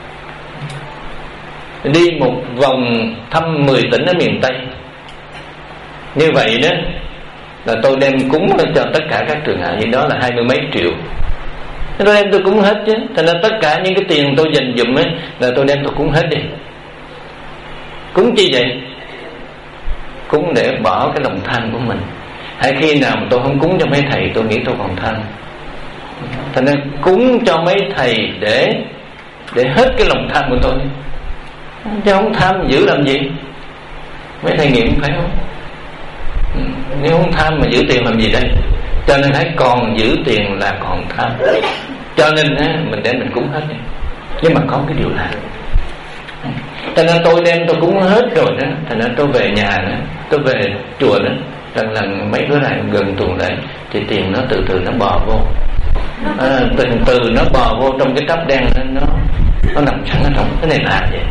[SPEAKER 2] Đi một vòng thăm mười tỉnh ở miền Tây, như vậy đó là tôi đem cúng cho tất cả các trường hạ, như đó là hai mươi mấy triệu. Tôi đem tôi cúng hết chứ. Thành ra tất cả những cái tiền tôi dành dụm ấy là tôi đem tôi cúng hết đi. Cúng chi vậy? Cúng để bỏ cái lòng tham của mình. Hay khi nào mà tôi không cúng cho mấy thầy, tôi nghĩ tôi còn tham. Thành ra cúng cho mấy thầy để để hết cái lòng tham của tôi, chứ không tham giữ làm gì. Mấy thầy nghiệm phải không? Nếu không tham mà giữ tiền làm gì đây? Cho nên hãy còn giữ tiền là còn tham. Cho nên á, mình đem mình cúng hết đi. Nhưng mà có cái điều là, cho nên tôi đem tôi cúng hết rồi đó, thành ra tôi về nhà đó, tôi về chùa đó, lần lần mấy bữa này gần tuần lễ thì tiền nó từ từ nó bò vô, à, từ từ nó bò vô trong cái cắp đen đó, nó nó nằm sẵn ở trong cái này là vậy.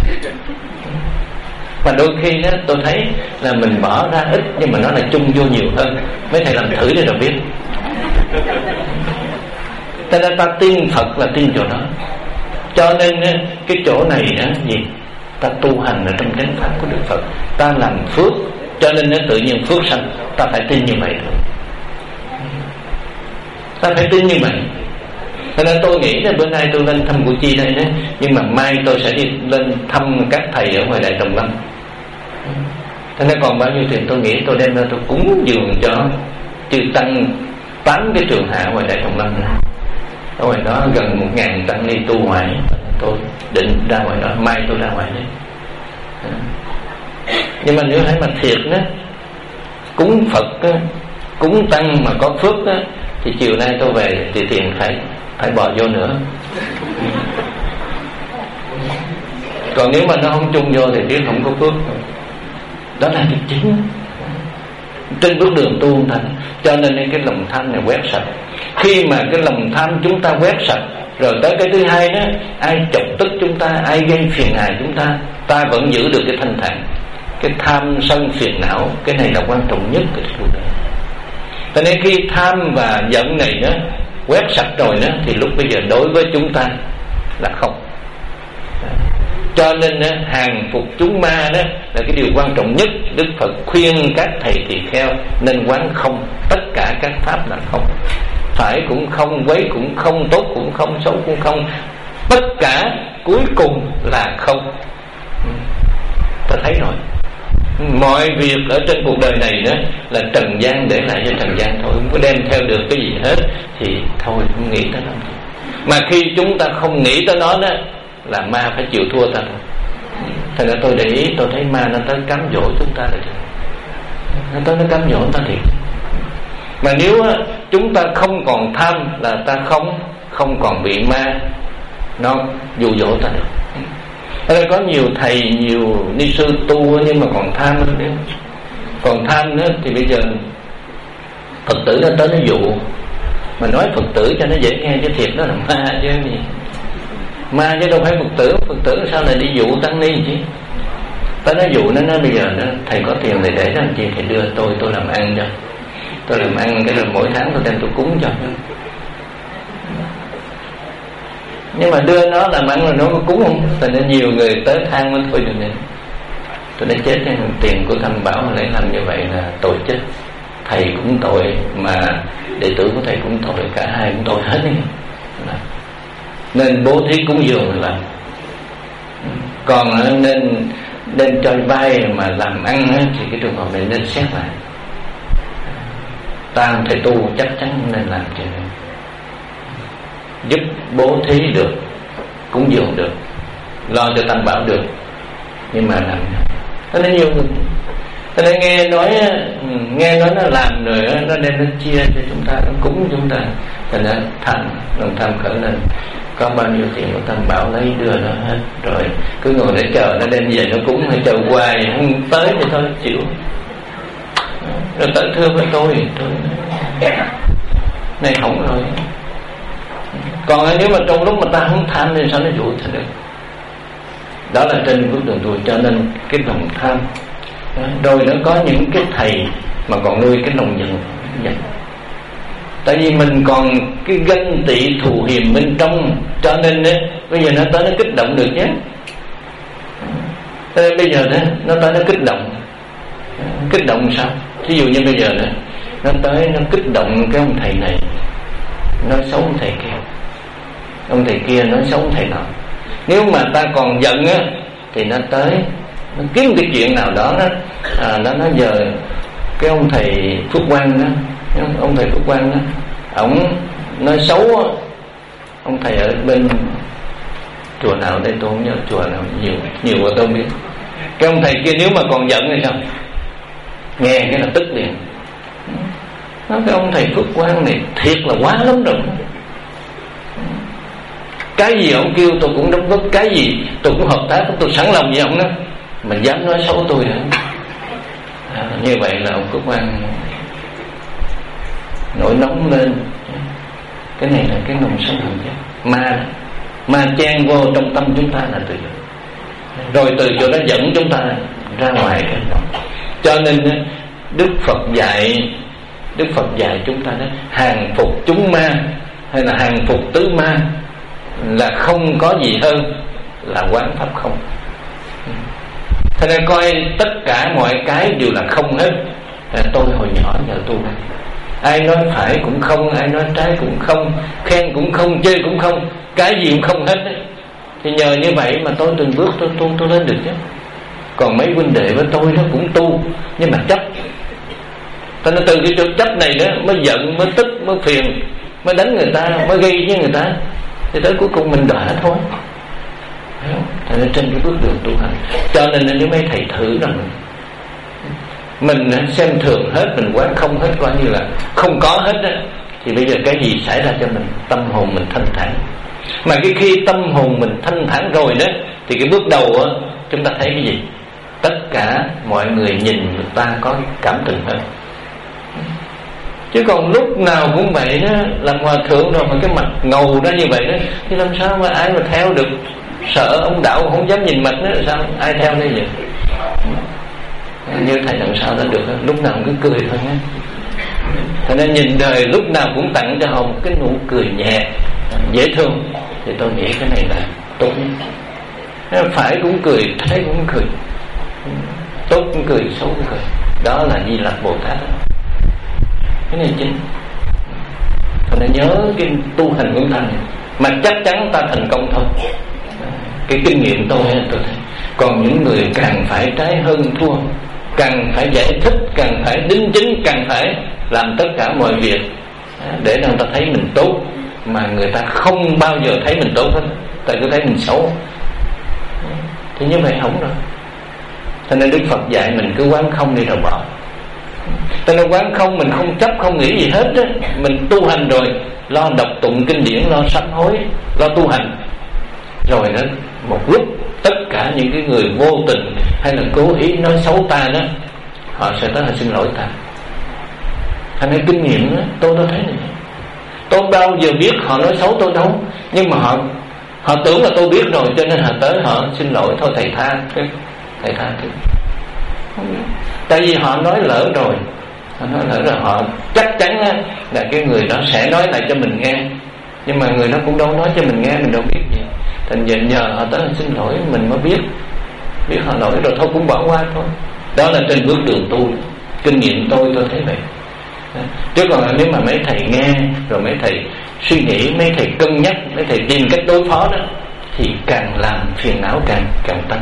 [SPEAKER 2] Mà đôi khi đó tôi thấy là mình bỏ ra ít nhưng mà nó là chung vô nhiều hơn. Mấy thầy làm thử để rồi biết. Ta nên ta tin Phật là tin chỗ đó. Cho nên cái chỗ này đó gì, ta tu hành ở trong chánh pháp của Đức Phật, ta làm phước, cho nên nó tự nhiên phước sanh. Ta phải tin như vậy thôi. Ta phải tin như vậy. Cho nên tôi nghĩ là bữa nay tôi lên thăm Củ Chi đây đó, nhưng mà mai tôi sẽ đi lên thăm các thầy ở ngoài Đại Trồng Lâm. Thế nên còn bao nhiêu tiền tôi nghĩ tôi đem ra tôi cúng dường cho chư tăng tám cái trường hạ ngoài Đại Trồng Lâm nữa. Ở ngoài đó gần một ngàn tăng ni tu ngoài, tôi định ra ngoài đó, mai tôi ra ngoài đấy. Nhưng mà nếu thấy mà thiệt đó, cúng Phật đó, cúng tăng mà có phước đó, thì chiều nay tôi về thì tiền phải phải bỏ vô nữa. Còn nếu mà nó không chung vô thì biết không có phước. Đó là cái chính trên bước đường tu thành. Cho nên cái lòng tham này quét sạch. Khi mà cái lòng tham chúng ta quét sạch rồi, tới cái thứ hai đó, ai chọc tức chúng ta, ai gây phiền hà chúng ta, ta vẫn giữ được cái thanh thản. Cái tham sân phiền não, cái này là quan trọng nhất của cuộc đời. Cho nên khi tham và giận này đó quét sạch rồi đó, thì lúc bây giờ đối với chúng ta là không. Cho nên đó, hàng phục chúng ma đó là cái điều quan trọng nhất. Đức Phật khuyên các thầy tỳ kheo nên quán không. Tất cả các pháp là không. Phải cũng không, quấy cũng không, tốt cũng không, xấu cũng không. Tất cả cuối cùng là không. Ta thấy rồi, mọi việc ở trên cuộc đời này đó là trần gian để lại cho trần gian thôi, không có đem theo được cái gì hết thì thôi không nghĩ tới nó. Mà khi chúng ta không nghĩ tới nó đó là ma phải chịu thua ta thôi. Thành ra tôi để ý, tôi thấy ma nó tới cám dỗ chúng ta rồi, nó tới nó cám dỗ ta thiệt. Mà nếu chúng ta không còn tham là ta không không còn bị ma nó dụ dỗ ta được. Ở đây có nhiều thầy, nhiều ni sư tu nhưng mà còn tham nữa. Còn tham nữa thì bây giờ Phật tử nó tới nó dụ, mà nói Phật tử cho nó dễ nghe chứ thiệt đó là ma chứ gì. Ma chứ đâu phải Phật tử. Phật tử sao lại đi dụ tăng ni chứ. Ta nói dụ nó nói bây giờ nó, thầy có tiền thì để làm chi, thầy đưa tôi, tôi làm ăn cho. Tôi làm ăn cái rồi mỗi tháng tôi đem tôi cúng cho. Nhưng mà đưa nó làm ăn rồi nó có cúng không? Tại nên nhiều người tới than mới thôi được nên. Tôi nói chết nha, tiền của Tam Bảo mà lấy làm như vậy là tội chết. Thầy cũng tội mà đệ tử của thầy cũng tội, cả hai cũng tội hết ấy. Nên bố thí cúng dường là còn nên nên cho vay mà làm ăn ấy, thì cái trường hợp này nên xét lại. Ta thầy tu chắc chắn nên làm chuyện này, giúp bố thí được, cúng dường được, lo cho Tam Bảo được, nhưng mà làm nó nên nhiều người. Cho nên nghe nói nghe nói nó làm rồi nó đem nó chia cho chúng ta, nó cúng chúng ta, thành ra tham, lòng tham khởi lên. Có bao nhiêu tiền của Tam Bảo lấy đưa nó hết, rồi cứ ngồi để chờ nó đem về nó cúng, hay chờ hoài không tới thì thôi chịu. Rồi tới thưa với tôi, tôi này hỏng rồi. Còn nếu mà trong lúc mà ta không tham thì sao nó dụ thành được. Đó là trên bước đường tu. Cho nên cái lòng tham, rồi nó có những cái thầy mà còn nuôi cái lòng giận giận. Tại vì mình còn cái ganh tị thù hiềm bên trong, cho nên ấy, bây giờ nó tới nó kích động được nhé. Cho nên bây giờ đó, nó tới nó kích động. Kích động sao? Ví dụ như bây giờ đó, nó tới nó kích động cái ông thầy này nói xấu ông thầy kia, ông thầy kia nói xấu ông thầy nào. Nếu mà ta còn giận á thì nó tới nó kiếm cái chuyện nào đó đó à, nó nói giờ cái ông thầy Phước Quang đó, ông thầy Phước Quang đó, ổng nói xấu ông thầy ở bên chùa nào đây tôi không nhớ chùa nào, nhiều nhiều mà tôi không biết. Cái ông thầy kia nếu mà còn giận hay sao, nghe cái là tức liền. Nói cái ông thầy Phước Quang này thiệt là quá lắm rồi. Cái gì ông kêu tôi cũng đóng góp, cái gì tôi cũng hợp tác, tôi sẵn lòng với ông đó. Mình dám nói xấu tôi hả? À, như vậy là ông Phước Quang nổi nóng lên. Cái này là cái nồng sân hận chứ. Ma Ma chen vô trong tâm chúng ta là từ đó. Rồi từ chỗ đó dẫn chúng ta ra ngoài cái đó. Cho nên Đức Phật dạy Đức Phật dạy chúng ta đó, hàng phục chúng ma hay là hàng phục tứ ma là không có gì hơn là quán pháp không. Thế nên coi tất cả mọi cái đều là không hết. Tôi hồi nhỏ giờ tu này, ai nói phải cũng không, ai nói trái cũng không, khen cũng không, chê cũng không, cái gì cũng không hết đấy. Thì nhờ như vậy mà tôi từng bước tôi tu tôi lên được chứ. Còn mấy huynh đệ với tôi nó cũng tu nhưng mà chấp. Cho nên từ cái chỗ chấp này đó mới giận, mới tức, mới phiền, mới đánh người ta, mới gây với người ta, thì tới cuối cùng mình đọa thôi. Thành ra trên cái bước đường tu hành, cho nên nếu mấy thầy thử rằng mình xem thường hết, mình quán không hết, coi như là không có hết đó, thì bây giờ cái gì xảy ra cho mình, tâm hồn mình thanh thản. Mà cái khi tâm hồn mình thanh thản rồi đó, thì cái bước đầu đó, chúng ta thấy cái gì? Tất cả mọi người nhìn người ta có cảm tình hơn. Chứ còn lúc nào cũng vậy đó, làm hòa thượng rồi mà cái mặt ngầu đó như vậy đó, thì làm sao mà ai mà theo được? Sợ ông đạo không dám nhìn mặt nữa, sao ai theo đây vậy? Như thầy làm sao đã được, lúc nào cũng cứ cười thôi nhé. Thế nên nhìn đời lúc nào cũng tặng cho họ một cái nụ cười nhẹ, dễ thương, thì tôi nghĩ cái này là tốt nhất. Phải cũng cười, thấy cũng cười, tốt cũng cười, xấu cũng cười. Đó là Di Lặc Bồ Tát. Cái này chính. Thế nên nhớ cái tu hành của ta này, mà chắc chắn ta thành công thôi. Cái kinh nghiệm tôi tôi thấy. Còn những người càng phải trái hơn thua, càng phải giải thích, càng phải đính chính, càng phải làm tất cả mọi việc để người ta thấy mình tốt, mà người ta không bao giờ thấy mình tốt hết, tại cứ thấy mình xấu, thì như vậy hỏng rồi. Cho nên Đức Phật dạy mình cứ quán không đi rồi bỏ. Cho nên quán không, mình không chấp không nghĩ gì hết á. Mình tu hành rồi, lo đọc tụng kinh điển, lo sám hối, lo tu hành. Rồi đó, một lúc tất cả những cái người vô tình hay là cố ý nói xấu ta đó, họ sẽ tới họ xin lỗi ta. Thành ra kinh nghiệm đó, tôi tôi thấy này, tôi bao giờ biết họ nói xấu tôi đâu, nhưng mà họ họ tưởng là tôi biết rồi, cho nên họ tới họ xin lỗi, thôi thầy tha, thầy tha chứ. Tại vì họ nói lỡ rồi, họ nói lỡ rồi, họ chắc chắn là cái người đó sẽ nói lại cho mình nghe, nhưng mà người đó cũng đâu nói cho mình nghe, mình đâu biết gì. Thành giờ nhờ họ tới xin lỗi mình mới biết, biết họ lỗi rồi thôi cũng bỏ qua thôi. Đó là trên bước đường tu, kinh nghiệm tôi tôi thấy vậy. Chứ còn nếu mà mấy thầy nghe rồi mấy thầy suy nghĩ, mấy thầy cân nhắc, mấy thầy tìm cách đối phó đó, thì càng làm phiền não càng càng tăng,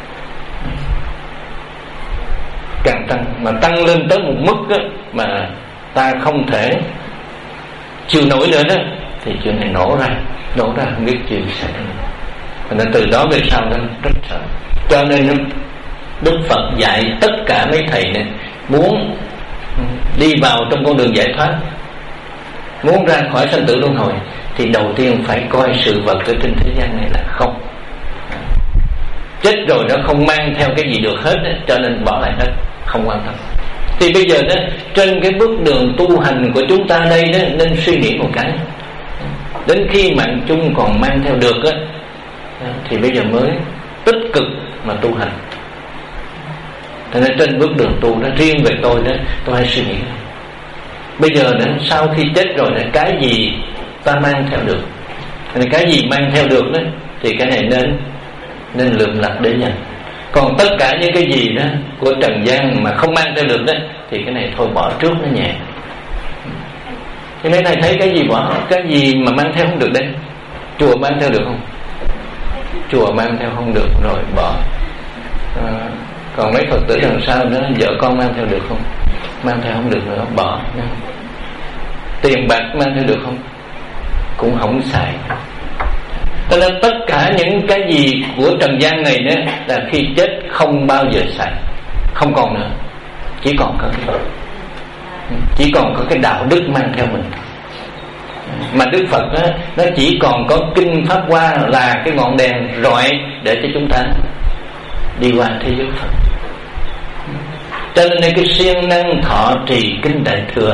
[SPEAKER 2] càng tăng, mà tăng lên tới một mức đó, mà ta không thể chịu nổi nữa đó, thì chuyện này nổ ra, nổ ra không biết chuyện xảy ra. Nên từ đó về sau nó rất sợ. Cho nên Đức Phật dạy tất cả mấy thầy này muốn đi vào trong con đường giải thoát, muốn ra khỏi sanh tử luân hồi, thì đầu tiên phải coi sự vật ở trên thế gian này là không. Chết rồi nó không mang theo cái gì được hết đó, cho nên bỏ lại hết, không quan tâm. Thì bây giờ đó, trên cái bước đường tu hành của chúng ta đây đó, nên suy nghĩ một cái, đến khi mạng chung còn mang theo được đó, thì bây giờ mới tích cực mà tu hành. Thế nên trên bước đường tu đó, riêng về tôi đó, tôi hay suy nghĩ, bây giờ đó, sau khi chết rồi đó, cái gì ta mang theo được, cái gì mang theo được đó, thì cái này nên nên lượm lặt để dành. Còn tất cả những cái gì đó của trần gian mà không mang theo được đó, thì cái này thôi bỏ trước, nó nhẹ. Thì mấy thầy thấy cái gì bỏ, cái gì mà mang theo không được đây? Chùa mang theo được không? Chùa mang theo không được rồi bỏ. À, còn mấy Phật tử đằng sau nữa, vợ con mang theo được không? Mang theo không được nữa, bỏ. Tiền bạc mang theo được không? Cũng không xài. Cho nên tất cả những cái gì của trần gian này đó, là khi chết không bao giờ xài, không còn nữa, chỉ còn có cái chỉ còn có cái đạo đức mang theo mình. Mà Đức Phật đó, nó chỉ còn có kinh Pháp Hoa là cái ngọn đèn rọi để cho chúng ta đi qua thế giới Phật. Cho nên cái siêng năng thọ trì kinh Đại Thừa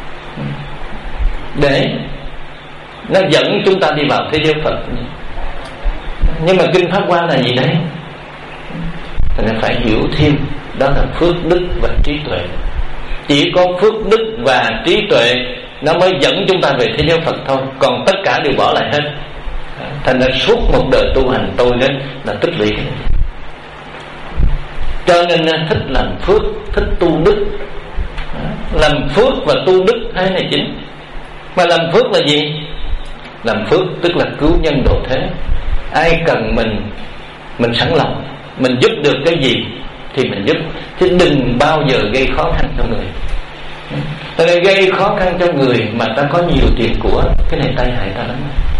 [SPEAKER 2] để nó dẫn chúng ta đi vào thế giới Phật. Nhưng mà kinh Pháp Hoa là gì đấy? Thì nên phải hiểu thêm, đó là phước đức và trí tuệ. Chỉ có phước đức và trí tuệ nó mới dẫn chúng ta về thế giới Phật thôi, còn tất cả đều bỏ lại hết. Thành ra suốt một đời tu hành tôi đó là tích lũy cái này. Cho nên thích làm phước, thích tu đức. Làm phước và tu đức hai này chính. Mà làm phước là gì? Làm phước tức là cứu nhân độ thế. Ai cần mình, mình sẵn lòng, mình giúp được cái gì thì mình giúp, chứ đừng bao giờ gây khó khăn cho người. Tại nên gây khó khăn cho người mà ta có nhiều tiền của, cái này tai hại ta lắm.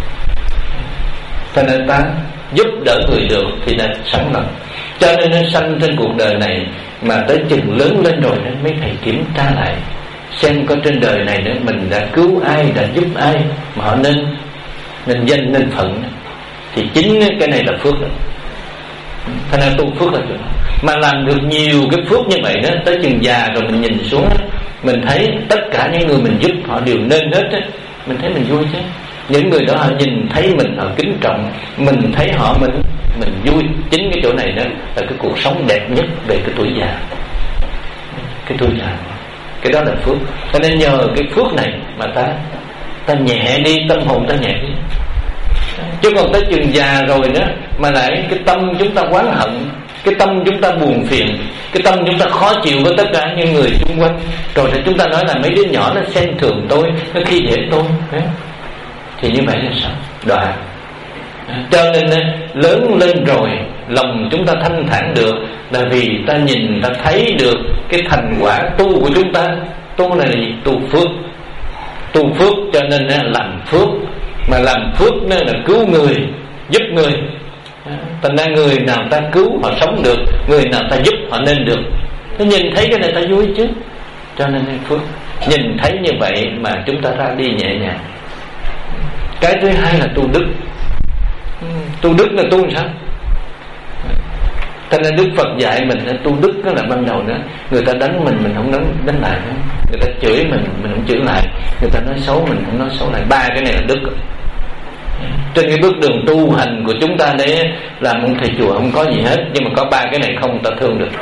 [SPEAKER 2] Cho nên ta giúp đỡ người được thì là sẵn lòng. Cho nên nó sanh trên cuộc đời này, mà tới chừng lớn lên rồi nên mấy thầy kiểm tra lại, xem có trên đời này nữa mình đã cứu ai, đã giúp ai mà họ nên nên danh nên phận, thì chính cái này là phước đó. Thành ra tu phước là chuyện mà làm được nhiều cái phước như vậy đó, tới chừng già rồi mình nhìn xuống đó, mình thấy tất cả những người mình giúp họ đều nên hết đó, mình thấy mình vui chứ. Những người đó họ nhìn thấy mình, họ kính trọng, mình thấy họ mình mình vui. Chính cái chỗ này đó là cái cuộc sống đẹp nhất về cái tuổi già, cái tuổi già, cái đó là phước. Cho nên nhờ cái phước này mà ta ta nhẹ đi, tâm hồn ta nhẹ đi. Chứ còn tới chừng già rồi đó mà lại cái tâm chúng ta oán hận, cái tâm chúng ta buồn phiền, cái tâm chúng ta khó chịu với tất cả những người xung quanh, rồi thì chúng ta nói là mấy đứa nhỏ nó xem thường tôi, nó khi dễ tôi, thì như vậy là sao? Đoạn. Cho nên lớn lên rồi lòng chúng ta thanh thản được, là vì ta nhìn, ta thấy được cái thành quả tu của chúng ta. Tu là gì? Tu phước. Tu phước cho nên làm phước. Mà làm phước nên là cứu người, giúp người. Thành ra người nào ta cứu họ sống được, người nào ta giúp họ nên được. Thế nhìn thấy cái này ta vui chứ. Cho nên phước. Nhìn thấy như vậy mà chúng ta ra đi nhẹ nhàng. Cái thứ hai là tu đức. Tu đức là tu sao? Cho nên Đức Phật dạy mình tu đức, đó là ban đầu đó, người ta đánh mình mình không đánh đánh lại nữa. Người ta chửi mình mình không chửi lại. Người ta nói xấu mình không nói xấu lại. Ba cái này là đức. Trên cái bước đường tu hành của chúng ta đấy, làm ông thầy chùa không có gì hết, nhưng mà có ba cái này không ta thương được.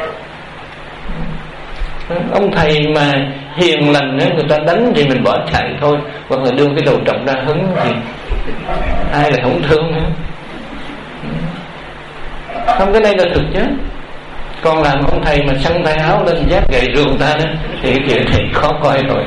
[SPEAKER 2] Ông thầy mà hiền lành ấy, người ta đánh thì mình bỏ chạy thôi, hoặc là đưa cái đầu trọc ra hứng thì ai lại không thương nữa. Không, cái này là thực chất. Còn làm ông thầy mà săn tay áo lên giác gậy rượu ta đó thì cái chuyện này khó coi rồi.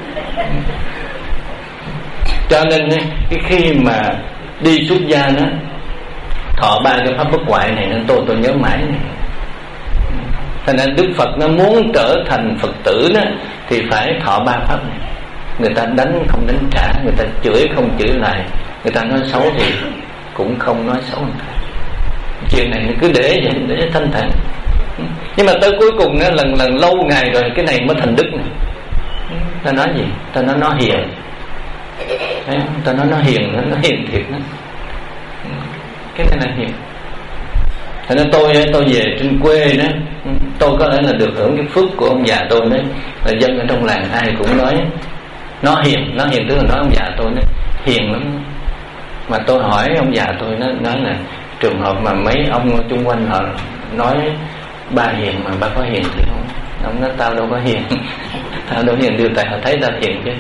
[SPEAKER 2] Cho nên cái khi mà đi xuất gia đó, thọ ba cái pháp bất ngoại này nên tôi tôi nhớ mãi này. Cho nên Đức Phật nó muốn trở thành Phật tử đó thì phải thọ ba pháp này. Người ta đánh không đánh trả, người ta chửi không chửi lại, người ta nói xấu thì cũng không nói xấu người ta. Chuyện này cứ để vậy để thanh thản. Nhưng mà tới cuối cùng đó, lần lần lâu ngày rồi cái này mới thành đức này. Ta nói gì? Ta nói nó hiền. Đấy, ta nói nó hiền, nó, nó hiền thiệt đó. Cái này là hiền. Thế nên tôi tôi về trên quê đó, tôi có lẽ là được hưởng cái phước của ông già tôi đấy, là dân ở trong làng ai cũng nói nó hiền, nó hiền tức là nói ông già tôi đấy hiền lắm. Mà tôi hỏi ông già tôi nó nói là trường hợp mà mấy ông chung quanh họ nói ba hiền mà ba có hiền thì không. Ông nói tao đâu có hiền. Tao đâu hiền, điều tại họ thấy tao hiền chứ.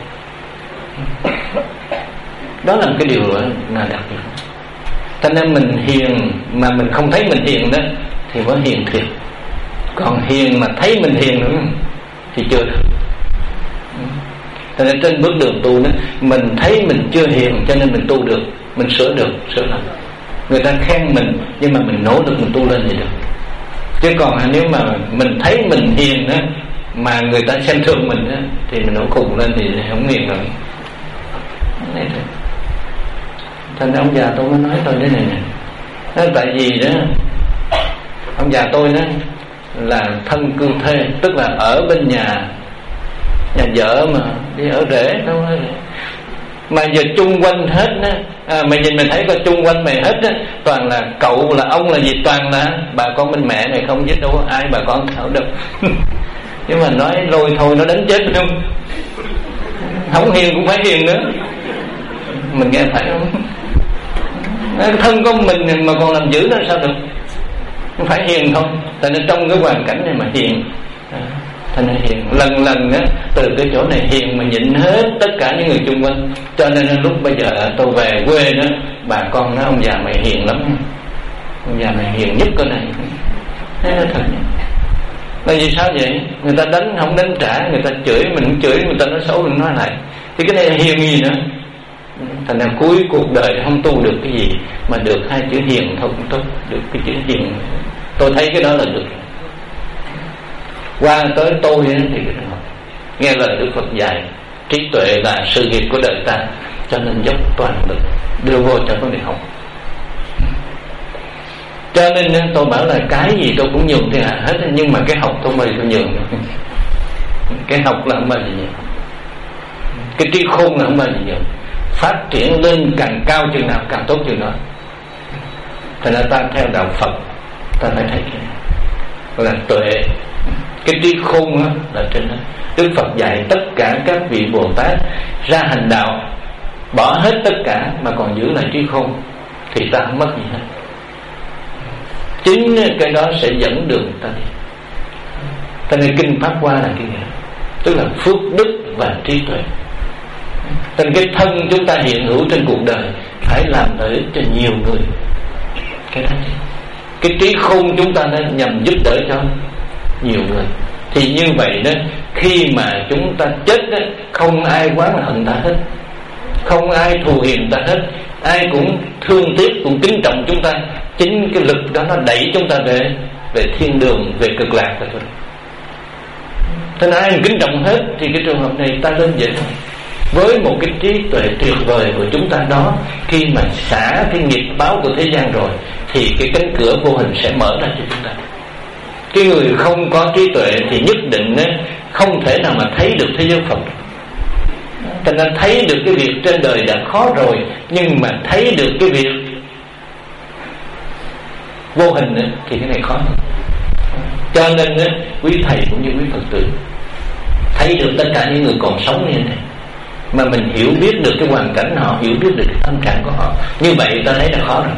[SPEAKER 2] Đó là một cái điều là đặc biệt. Cho nên mình hiền mà mình không thấy mình hiền đó thì mới hiền thiệt. Còn hiền mà thấy mình hiền nữa thì chưa được. Cho nên trên bước đường tu đó, mình thấy mình chưa hiền cho nên mình tu được, mình sửa được, sửa lại. Người ta khen mình nhưng mà mình nỗ lực mình tu lên thì được. Chứ còn nếu mà mình thấy mình hiền đó mà người ta xem thường mình đó, thì mình nổi khùng lên thì không hiền rồi. Thành ra ông già tôi mới nói tôi thế này nè. Nói tại vì đó ông già tôi đó là thân cư thê, tức là ở bên nhà nhà vợ mà đi ở rể đâu đó. Mà giờ chung quanh hết á, à, mày nhìn mày thấy coi chung quanh mày hết á, toàn là cậu là ông là gì, toàn là bà con bên mẹ mày không biết đâu có ai bà con thảo đâu. Nhưng mà nói lôi thôi nó đánh chết luôn. Không hiền cũng phải hiền nữa. Mình nghe phải không? Thân của mình mà còn làm dữ nó sao được? Không phải hiền không? Tại nên trong cái hoàn cảnh này mà hiền, thành ra hiền lần lần á, từ cái chỗ này hiền mà nhịn hết tất cả những người chung quanh. Cho nên lúc bây giờ tôi về quê đó, bà con nói ông già mày hiền lắm, ông già mày hiền nhất cái này. Thế nó thật. Là vì sao vậy? Người ta đánh không đánh trả, người ta chửi mình không chửi, người ta nói xấu mình nói lại, thì cái này là hiền gì nữa? Thành ra cuối cuộc đời không tu được cái gì, mà được hai chữ hiền thôi cũng tốt. Được cái chữ hiền, tôi thấy cái đó là được. Qua tới tôi thì nghe lời Đức Phật dạy, trí tuệ là sự nghiệp của đời ta, cho nên dốc toàn lực đưa vô cho vấn đề học. Cho nên tôi bảo là cái gì tôi cũng nhường thiên hạ hết, nhưng mà cái học tôi mời tôi nhường. Cái học là không bao giờ nhường, cái trí khôn là không bao giờ nhường. Phát triển lên càng cao chừng nào càng tốt chừng đó. Thành ra ta theo đạo Phật, ta phải thấy cái này là tuệ. Cái trí khôn đó là trên đó. Đức Phật dạy tất cả các vị Bồ Tát ra hành đạo, bỏ hết tất cả mà còn giữ lại trí khôn thì ta không mất gì hết. Chính cái đó sẽ dẫn đường ta đi. Cho nên kinh Pháp Hoa là cái nghĩa, tức là phước đức và trí tuệ. Thành cái thân chúng ta hiện hữu trên cuộc đời phải làm lợi ích cho nhiều người. Cái đó, cái trí khôn chúng ta nên nhằm giúp đỡ cho nhiều người. Thì như vậy đó, khi mà chúng ta chết đó, không ai oán hận ta hết, không ai thù hiềm ta hết, ai cũng thương tiếc, cũng kính trọng chúng ta. Chính cái lực đó nó đẩy chúng ta về về thiên đường, về cực lạc thôi. Thế nên ai kính trọng hết thì cái trường hợp này ta lên dễ thôi. Với một cái trí tuệ tuyệt vời của chúng ta đó, khi mà xả cái nghiệp báo của thế gian rồi thì cái cánh cửa vô hình sẽ mở ra cho chúng ta. Cái người không có trí tuệ thì nhất định không thể nào mà thấy được thế giới Phật. Cho nên thấy được cái việc trên đời đã khó rồi, nhưng mà thấy được cái việc vô hình thì cái này khó. Cho nên á, quý thầy cũng như quý Phật tử thấy được tất cả những người còn sống như thế này, mà mình hiểu biết được cái hoàn cảnh họ, hiểu biết được cái tâm trạng của họ, như vậy ta thấy là khó rồi.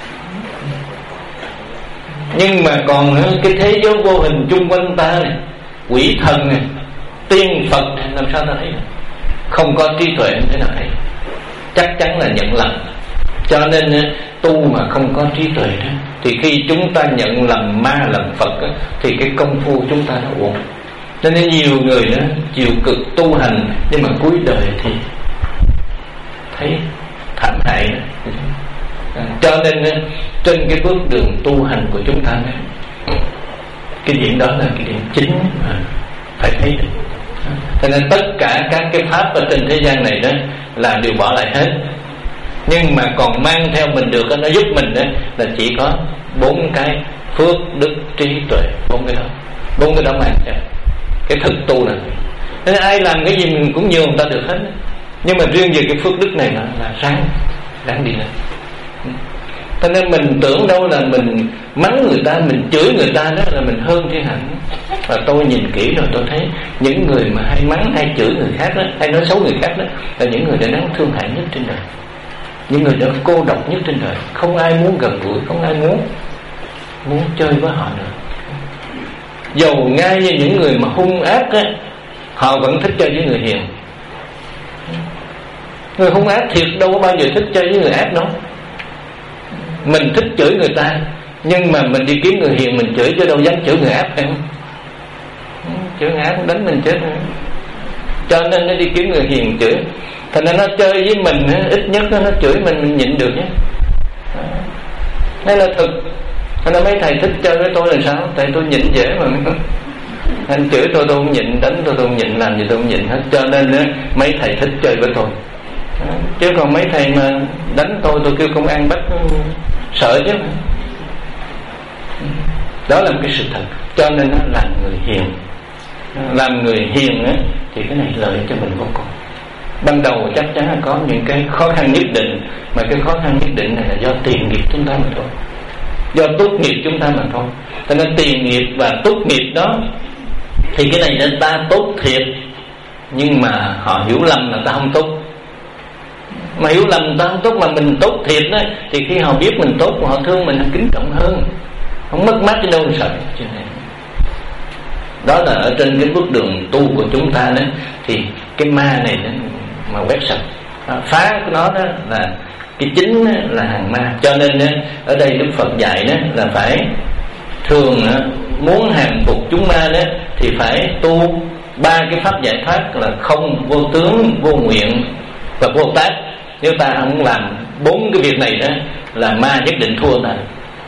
[SPEAKER 2] Nhưng mà còn cái thế giới vô hình chung quanh ta này, quỷ thần này, tiên Phật này, làm sao ta thấy được? Không có trí tuệ không thể nào thấy, chắc chắn là nhận lầm. Cho nên tu mà không có trí tuệ đó, thì khi chúng ta nhận lầm ma lầm Phật đó, thì cái công phu chúng ta nó uổng. Cho nên nhiều người đó chịu cực tu hành, nhưng mà cuối đời thì thấy thảm hại đó. Cho nên trên cái bước đường tu hành của chúng ta đó, cái điểm đó là cái điểm chính mà phải thấy được. Cho nên tất cả các cái pháp ở trên thế gian này đó là đều bỏ lại hết, nhưng mà còn mang theo mình được, nó giúp mình đó là chỉ có bốn cái: phước, đức, trí, tuệ. Bốn cái đó, bốn cái đó mang theo cái thực tu là. Nên ai làm cái gì mình cũng nhường người ta được hết, nhưng mà riêng về cái phước đức này là, là ráng ráng đi lên. Cho nên mình tưởng đâu là mình mắng người ta, mình chửi người ta đó là mình hơn thiên hạ. Và tôi nhìn kỹ rồi tôi thấy những người mà hay mắng, hay chửi người khác đó, hay nói xấu người khác đó, là những người đã đáng thương hại nhất trên đời, những người đã cô độc nhất trên đời. Không ai muốn gần gũi, không ai muốn muốn chơi với họ nữa. Dầu ngay như những người mà hung ác á, họ vẫn thích chơi với người hiền. Người hung ác thiệt đâu có bao giờ thích chơi với người ác đâu. Mình thích chửi người ta, nhưng mà mình đi kiếm người hiền mình chửi, chứ đâu dám chửi người ác, phải không? Chửi người ác đánh mình chết rồi. Cho nên nó đi kiếm người hiền chửi. Thành ra nó chơi với mình, ít nhất nó chửi mình mình nhịn được nhé. Đây là thực. Thành ra mấy thầy thích chơi với tôi là sao? Tại tôi nhịn dễ mà. Anh chửi tôi tôi không nhịn, đánh tôi tôi không nhịn, làm gì tôi không nhịn hết. Cho nên mấy thầy thích chơi với tôi. Chứ còn mấy thầy mà đánh tôi, tôi kêu công an bắt, sợ chứ. Đó là một cái sự thật. Cho nên nó làm người hiền. Làm người hiền á, thì cái này lợi cho mình vô cùng. Ban đầu chắc chắn là có những cái khó khăn nhất định, mà cái khó khăn nhất định này là do tiền nghiệp chúng ta mà thôi, do tốt nghiệp chúng ta mà thôi. Cho nên tiền nghiệp và tốt nghiệp đó, thì cái này là ta tốt thiệt, nhưng mà họ hiểu lầm là ta không tốt. Mà hiểu lầm ta không tốt mà mình tốt thiệt đó, thì khi họ biết mình tốt, họ thương mình, họ kính trọng hơn, không mất mát trên đâu sợ. Đó là ở trên cái bước đường tu của chúng ta đó, thì cái ma này đó, mà quét sạch, phá của nó đó là cái chính đó, là hàng ma. Cho nên đó, ở đây Đức Phật dạy đó là phải thường đó, muốn hàng phục chúng ma đó, thì phải tu ba cái pháp giải thoát là không, vô tướng, vô nguyện và vô tác. Nếu ta không làm bốn cái việc này đó, là ma nhất định thua ta.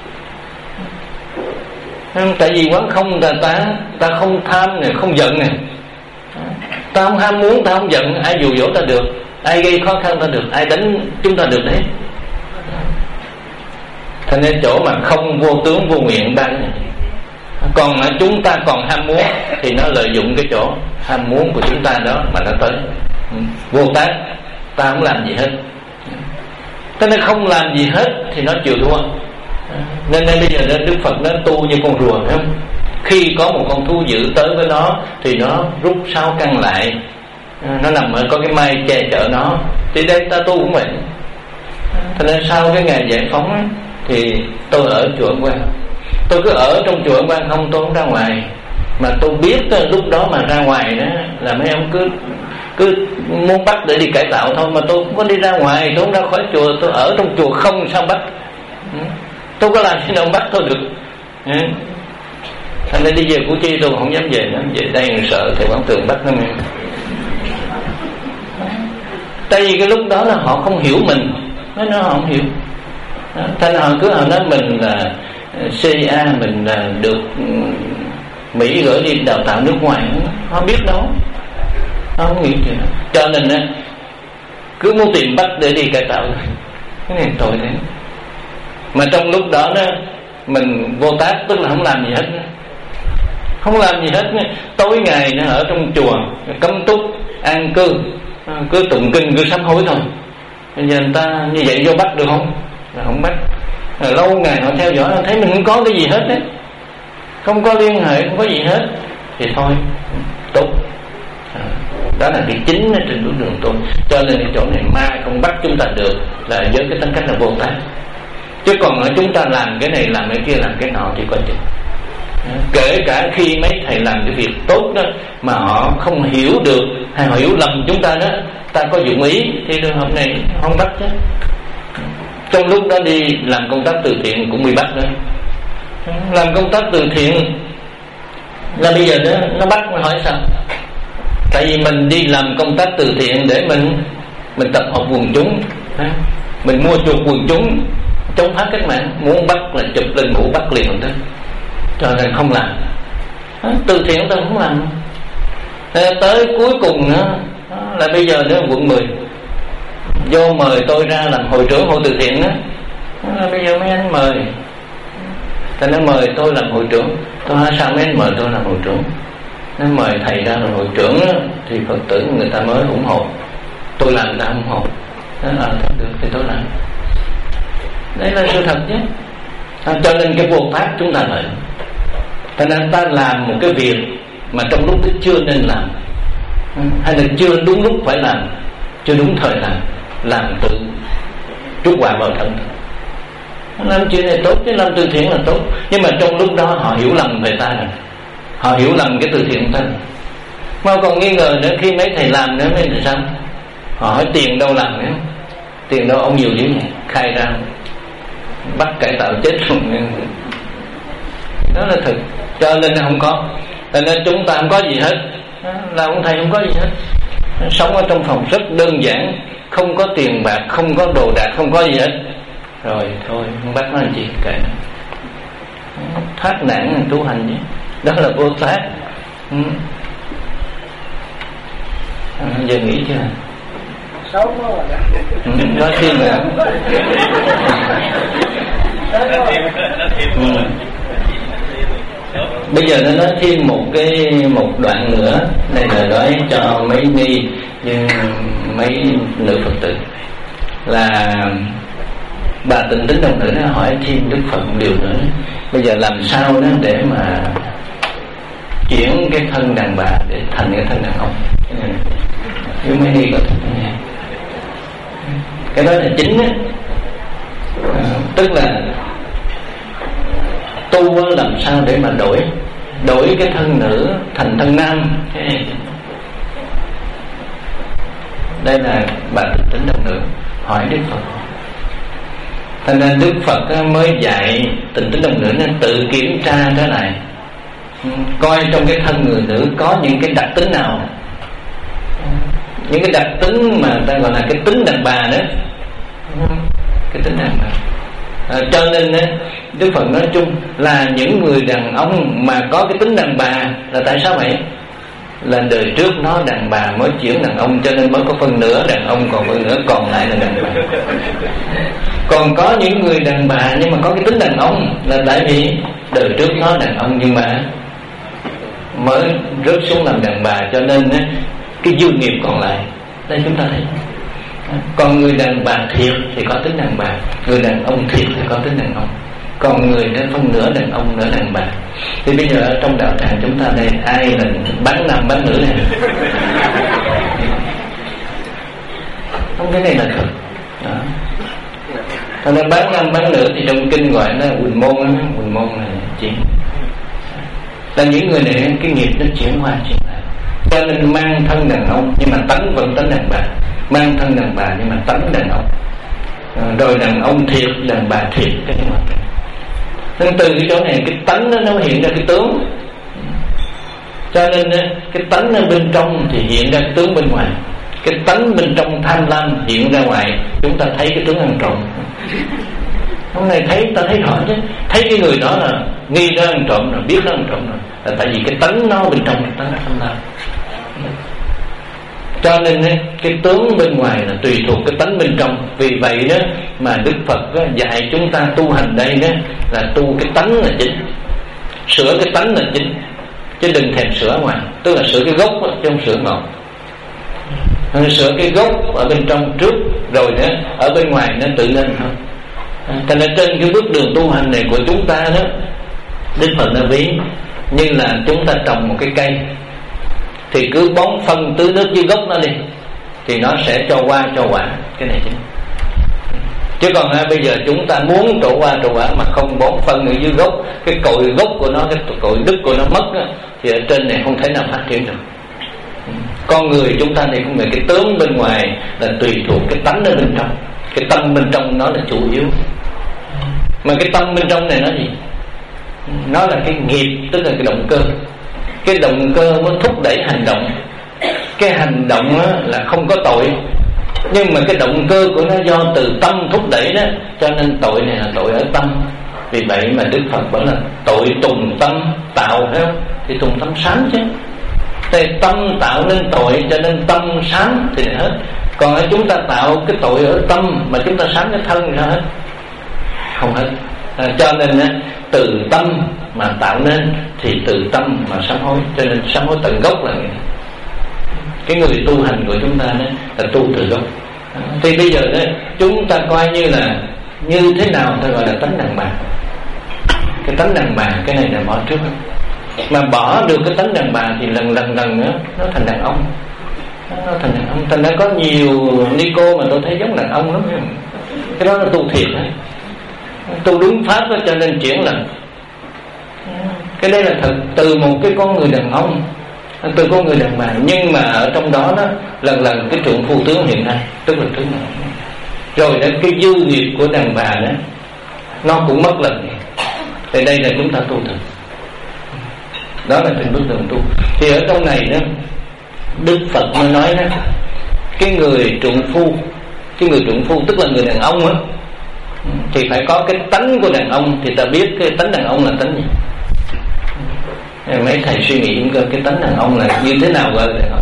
[SPEAKER 2] Tại vì quán không là ta ta không tham này, không giận này, ta không ham muốn, ta không giận. Ai dụ dỗ ta được, ai gây khó khăn ta được, ai đánh chúng ta được đấy. Thành nên chỗ mà không, vô tướng, vô nguyện ba cái này. Còn chúng ta còn ham muốn, thì nó lợi dụng cái chỗ ham muốn của chúng ta đó mà nó tới. Vô tác, ta không làm gì hết. Cho nên không làm gì hết thì nó chịu thua. Nên, nên bây giờ Đức Phật nó tu như con rùa, phải không? Khi có một con thú dữ tới với nó, thì nó rút sáu căn lại, nó nằm ở có cái mai che chở nó. Thì đây ta tu cũng vậy. Cho nên sau cái ngày giải phóng ấy, thì tôi ở chùa Ấn Quang. Tôi cứ ở trong chùa Ấn Quang không, tôi không ra ngoài. Mà tôi biết lúc đó mà ra ngoài đó là mấy ông cứ cứ muốn bắt để đi cải tạo thôi, mà tôi không có đi ra ngoài, tôi không ra khỏi chùa, tôi ở trong chùa không sao bắt. Tôi có làm gì đâu bắt tôi được. Thành ra đi về Củ Chi tôi không dám về nữa, về đây sợ thầy Quán Tường bắt nó. Tại vì cái lúc đó là họ không hiểu mình, nói nó họ không hiểu. Thành ra họ cứ họ nói mình là xê a, mình là được Mỹ gửi đi đào tạo nước ngoài, họ biết đâu, họ không hiểu chuyện đó. Cho nên á, cứ muốn tìm bắt để đi cải tạo, cái này tội đấy. Mà trong lúc đó đó mình vô tác, tức là không làm gì hết, không làm gì hết. Tối ngày nó ở trong chùa cấm túc an cư, cứ tụng kinh, cứ sám hối thôi. Bây giờ người ta như vậy vô bắt được không? Là không bắt. Rồi lâu ngày họ theo dõi, họ thấy mình không có cái gì hết đấy, không có liên hệ, không có gì hết thì thôi, tốt. À, đó là cái chính ở trên bước đường tôi. Cho nên cái chỗ này ma không bắt chúng ta được là với cái tính cách là Bồ Tát. Chứ còn ở chúng ta làm cái này làm cái kia làm cái nọ thì coi chừng. Kể cả khi mấy thầy làm cái việc tốt đó mà họ không hiểu được hay họ hiểu lầm chúng ta đó, ta có dụng ý thì trường hợp này không bắt chứ. Trong lúc đó đi làm công tác từ thiện cũng bị bắt nữa. Làm công tác từ thiện là bây giờ nó, nó bắt nó hỏi sao? Tại vì mình đi làm công tác từ thiện để mình mình tập hợp quần chúng, mình mua chuộc quần chúng chống phá cách mạng, muốn bắt là chụp lên mũ bắt liền đó, cho nên không làm. Từ thiện tôi không làm. Tới cuối cùng nữa là bây giờ nữa quận mười vô mời tôi ra làm hội trưởng hội từ thiện đó. Bây giờ mấy anh mời, ta nói mời tôi làm hội trưởng. Tôi hỏi sao mấy anh mời tôi làm hội trưởng? Nó mời thầy ra làm hội trưởng đó, thì Phật tử người ta mới ủng hộ. Tôi làm người ta ủng hộ. Nó là thật được thì tôi làm. Đấy là sự thật chứ. À, cho nên cái vô pháp chúng ta lợi. Cho nên ta làm một cái việc mà trong lúc đó chưa nên làm, hay là chưa đúng lúc phải làm, chưa đúng thời làm, làm tự trút quả vào thân. Làm chuyện này tốt chứ, làm từ thiện là tốt. Nhưng mà trong lúc đó họ hiểu lầm về ta rồi, họ hiểu lầm cái từ thiện của ta. Mà còn nghi ngờ nữa, khi mấy thầy làm nữa thì sao? Họ hỏi tiền đâu làm nữa? Tiền đâu ông nhiều dữ vậy? Khai ra bắt cải tạo chết luôn. Đó là thực. Cho nên không có. Cho nên chúng ta không có gì hết. Là ông thầy không có gì hết. Sống ở trong phòng rất đơn giản, không có tiền bạc, không có đồ đạc, không có gì hết. Rồi thôi, không bắt nó làm gì kệ. Thoát nạn tu hành chứ. Đó là Bồ Tát. Ừ. À, giờ nghĩ chưa?
[SPEAKER 3] Xấu quá rồi.
[SPEAKER 2] Ừ, nói thêm nữa. Ừ. Bây giờ nó nói thêm một cái một đoạn nữa. Đây là nói cho mấy ni nhưng mấy nữ Phật tử là bà Tịnh Tính Đồng Nữ nó hỏi thêm Đức Phật một điều nữa. Bây giờ làm sao đó để mà chuyển cái thân đàn bà để thành cái thân đàn ông? Nếu mấy ni có thích nghe cái đó là chính á. À, tức là tu làm sao để mà đổi đổi cái thân nữ thành thân nam. Đây là bà Tịnh Tính Đồng Nữ hỏi Đức Phật. Cho nên Đức Phật mới dạy Tịnh Tính Đồng Nữ nên tự kiểm tra cái này, coi trong cái thân người nữ có những cái đặc tính nào, những cái đặc tính mà ta gọi là cái tính đàn bà đó, cái tính đàn bà. À, cho nên Đức Phật nói chung là những người đàn ông mà có cái tính đàn bà là tại sao vậy? Là đời trước nó đàn bà mới chuyển đàn ông, cho nên mới có phân nửa đàn ông, còn phân nửa còn lại là đàn bà. Còn có những người đàn bà nhưng mà có cái tính đàn ông là tại vì đời trước nó đàn ông nhưng mà mới rớt xuống làm đàn bà, cho nên cái dư nghiệp còn lại. Đây chúng ta thấy. Còn người đàn bà thiệt thì có tính đàn bà, người đàn ông thiệt thì có tính đàn ông, còn người đó phân nửa đàn ông nửa đàn bà. Thì bây giờ ở trong đạo tràng chúng ta đây ai là bán nam bán nữ này? Không, cái này là thật đó. Cho nên bán nam bán nữ thì trong kinh gọi nó Quỳnh môn đó. Quỳnh môn là chuyện là những người này cái nghiệp nó chuyển qua chuyển lại, cho nên mang thân đàn ông nhưng mà tánh vẫn tánh đàn bà, mang thân đàn bà nhưng mà tánh đàn ông, rồi đàn ông thiệt đàn bà thiệt. Cái như vậy nên từ cái chỗ này cái tánh nó, nó hiện ra cái tướng, cho nên cái tánh ở bên trong thì hiện ra cái tướng bên ngoài. Cái tánh bên trong tham lam hiện ra ngoài, chúng ta thấy cái tướng ăn trộm. Hôm nay thấy ta thấy rõ chứ, thấy cái người đó là nghi ra ăn trộm rồi, biết nó ăn trộm rồi, là tại vì cái tánh nó bên trong cái tánh nó tham lam. Cho nên cái tướng bên ngoài là tùy thuộc cái tánh bên trong. Vì vậy đó mà Đức Phật đó, dạy chúng ta tu hành đây đó là tu cái tánh là chính, sửa cái tánh là chính, chứ đừng thèm sửa ngoài. Tức là sửa cái gốc đó, chứ không sửa ngọn. Sửa cái gốc ở bên trong trước, rồi nữa ở bên ngoài nó tự lên thôi. Cho nên trên cái bước đường tu hành này của chúng ta đó Đức Phật đã ví như là chúng ta trồng một cái cây, thì cứ bón phân tưới nước dưới gốc nó đi, thì nó sẽ cho hoa cho quả. Cái này chính. Chứ còn à, bây giờ chúng ta muốn trổ hoa trổ quả mà không bón phân ở dưới gốc, cái cội gốc của nó, cái cội đức của nó mất đó, thì ở trên này không thể nào phát triển được. Con người chúng ta thì không phải cái tướng bên ngoài là tùy thuộc cái tánh ở bên trong, cái tâm bên trong nó là chủ yếu. Mà cái tâm bên trong này nó gì? Nó là cái nghiệp, tức là cái động cơ. Cái động cơ mới thúc đẩy hành động. Cái hành động là không có tội, nhưng mà cái động cơ của nó do từ tâm thúc đẩy đó, cho nên tội này là tội ở tâm. Vì vậy mà Đức Phật bảo là tội tùng tâm tạo, phải không? Thì tùng tâm sáng chứ. Thì tâm tạo nên tội, cho nên tâm sáng thì hết. Còn ở chúng ta tạo cái tội ở tâm mà chúng ta sáng cái thân ra hết, không hết. À, cho nên á, từ tâm mà tạo nên thì từ tâm mà sám hối. Cho nên sám hối tận gốc là vậy. Cái người tu hành của chúng ta đó là tu từ gốc. À, thì bây giờ đó chúng ta coi như là như thế nào ta gọi là tánh đàn bà. Cái tánh đàn bà cái này là bỏ trước đó. Mà bỏ được cái tánh đàn bà thì lần lần lần nữa nó thành đàn ông. Nó thành đàn ông. Thành ra có nhiều ni cô mà tôi thấy giống đàn ông lắm. Cái đó là tu thiệt đấy, tu đúng pháp đó, cho nên chuyển lần. Cái đây là thật từ một cái con người đàn ông, từ con người đàn bà, nhưng mà ở trong đó đó lần lần cái trượng phu tướng hiện nay, tức là tướng nào. Rồi đó cái dư nghiệp của đàn bà đó nó cũng mất lần. Thì đây là chúng ta tu thực. Đó là trên bước đường tu. Thì ở trong này đó Đức Phật mới nói đó, cái người trượng phu, cái người trượng phu tức là người đàn ông á, thì phải có cái tánh của đàn ông. Thì ta biết cái tánh đàn ông là tánh gì. Mấy thầy suy nghĩ coi cái tánh đàn ông là như thế nào gọi là đàn ông.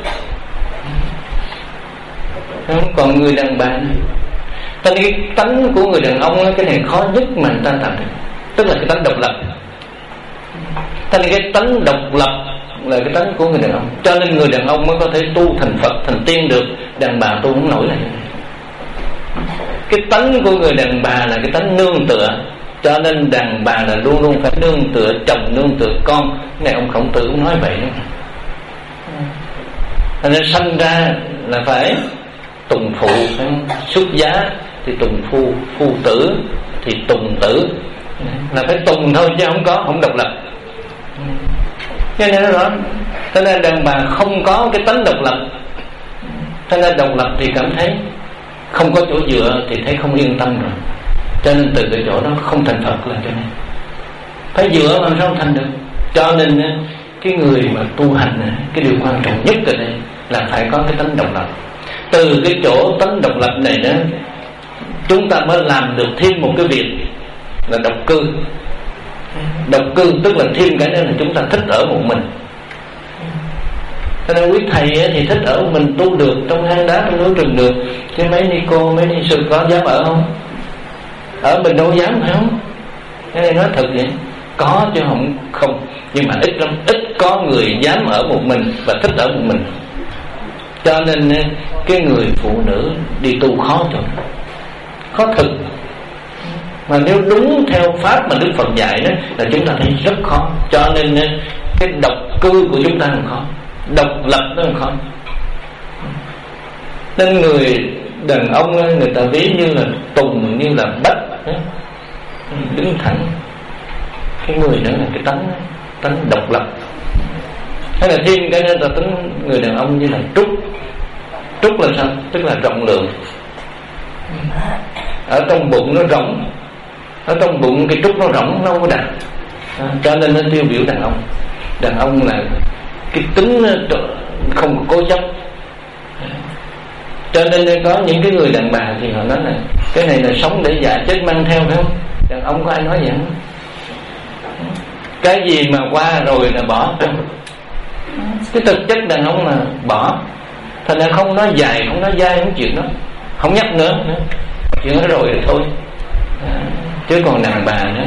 [SPEAKER 2] Không, còn người đàn bà này, ta cái tánh của người đàn ông cái này khó nhất mà người ta tạo được, tức là cái tánh độc lập. Ta cái tánh độc lập là cái tánh của người đàn ông. Cho nên người đàn ông mới có thể tu thành Phật, thành tiên được. Đàn bà tu không nổi là như này. Cái tánh của người đàn bà là cái tánh nương tựa, cho nên đàn bà là luôn luôn phải nương tựa chồng, nương tựa con. Cái này ông Khổng Tử cũng nói vậy nữa. Thành nên sanh ra là phải tùng phụ, xuất giá thì tùng phu, phu tử thì tùng tử, là phải tùng thôi chứ không có, không độc lập. Cho nên nó rõ. Cho nên đàn bà không có cái tánh độc lập. Cho nên độc lập thì cảm thấy không có chỗ dựa thì thấy không yên tâm rồi. Cho nên từ cái chỗ đó không thành Phật là cho nên phải dựa mà sao không thành được. Cho nên cái người mà tu hành, cái điều quan trọng nhất ở đây là phải có cái tánh độc lập. Từ cái chỗ tánh độc lập này đó, chúng ta mới làm được thêm một cái việc là độc cư. Độc cư tức là thêm cái nữa là chúng ta thích ở một mình. Cho nên quý thầy thì thích ở một mình tu được, trong hang đá, trong núi rừng được. Chứ mấy ni cô, mấy ni sư có dám ở không? Ở mình đâu dám, phải không? Cái này nói thật vậy. Có chứ không không. Nhưng mà ít lắm, ít có người dám ở một mình và thích ở một mình. Cho nên cái người phụ nữ đi tu khó thôi, khó thực. Mà nếu đúng theo pháp mà Đức Phật dạy đó là chúng ta thấy rất khó. Cho nên cái độc cư của chúng ta cũng khó, độc lập nó cũng khó. Nên người đàn ông người ta ví như là tùng, như là bách, đứng thẳng. Cái người đó là cái tánh tánh độc lập. Hay là thêm cái nữa là tính người đàn ông như là trúc. Trúc là sao? Tức là rộng lượng. Ở trong bụng nó rộng, ở trong bụng cái trúc nó rộng, nó không có đặt. À, cho nên nó tiêu biểu đàn ông. Đàn ông là cái tính không có cố chấp. Cho nên có những cái người đàn bà thì họ nói là cái này là sống để già chết mang theo, phải không? Đàn ông có ai nói vậy không? Cái gì mà qua rồi là bỏ. Cái thực chất đàn ông là bỏ. Thành ra không nói dài, không nói dai, không chuyện đó, không nhắc nữa, chuyện đó rồi thì thôi. Chứ còn đàn bà nữa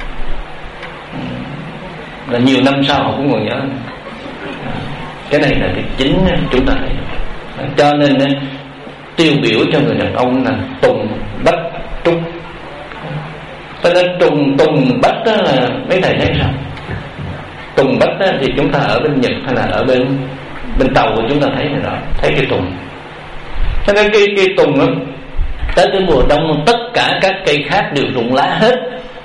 [SPEAKER 2] là nhiều năm sau họ cũng còn nhớ. Cái này là cái chính chúng ta thấy. Cho nên tiêu biểu cho người đàn ông là tùng, bách, trúc. Cho nên trùng tùng bách đó là mấy thầy thấy sao? Tùng bách đó thì chúng ta ở bên Nhật hay là ở bên bên Tàu của chúng ta thấy rồi đó, thấy cây tùng. Cho nên cây cây tùng đó, tới cái mùa đông tất cả các cây khác đều rụng lá hết,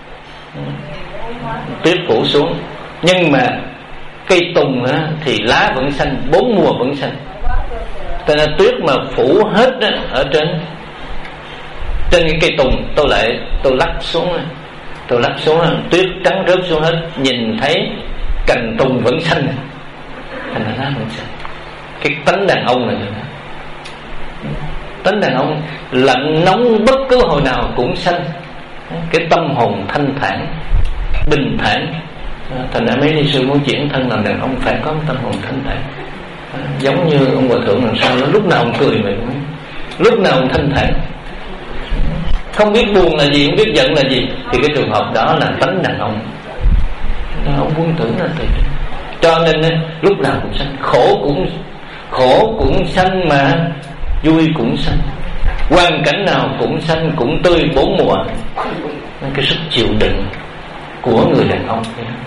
[SPEAKER 2] tuyết phủ xuống. Nhưng mà cây tùng đó, thì lá vẫn xanh, bốn mùa vẫn xanh. Cho nên tuyết mà phủ hết đó, ở trên trên cái cây tùng, tôi lại tôi lắc xuống, tôi lắc xuống, tuyết trắng rớt xuống hết, nhìn thấy cành tùng vẫn xanh, thành ra lá vẫn xanh. Cái tánh đàn ông là như thế. Tánh đàn ông lạnh nóng bất cứ hồi nào cũng xanh. Cái tâm hồn thanh thản, bình thản. Thành ra mấy ni sư muốn chuyển thân làm đàn ông phải có một tâm hồn thanh thản. Giống như ông hòa thượng làm sao, nó lúc nào cũng cười mà lúc nào cũng thanh thản, không biết buồn là gì, không biết giận là gì. Thì cái trường hợp đó là tánh đàn ông. Ông quân tử là từ cho nên lúc nào cũng xanh, khổ cũng khổ cũng xanh mà vui cũng xanh, hoàn cảnh nào cũng xanh cũng tươi bốn mùa. Cái sức chịu đựng của người đàn ông.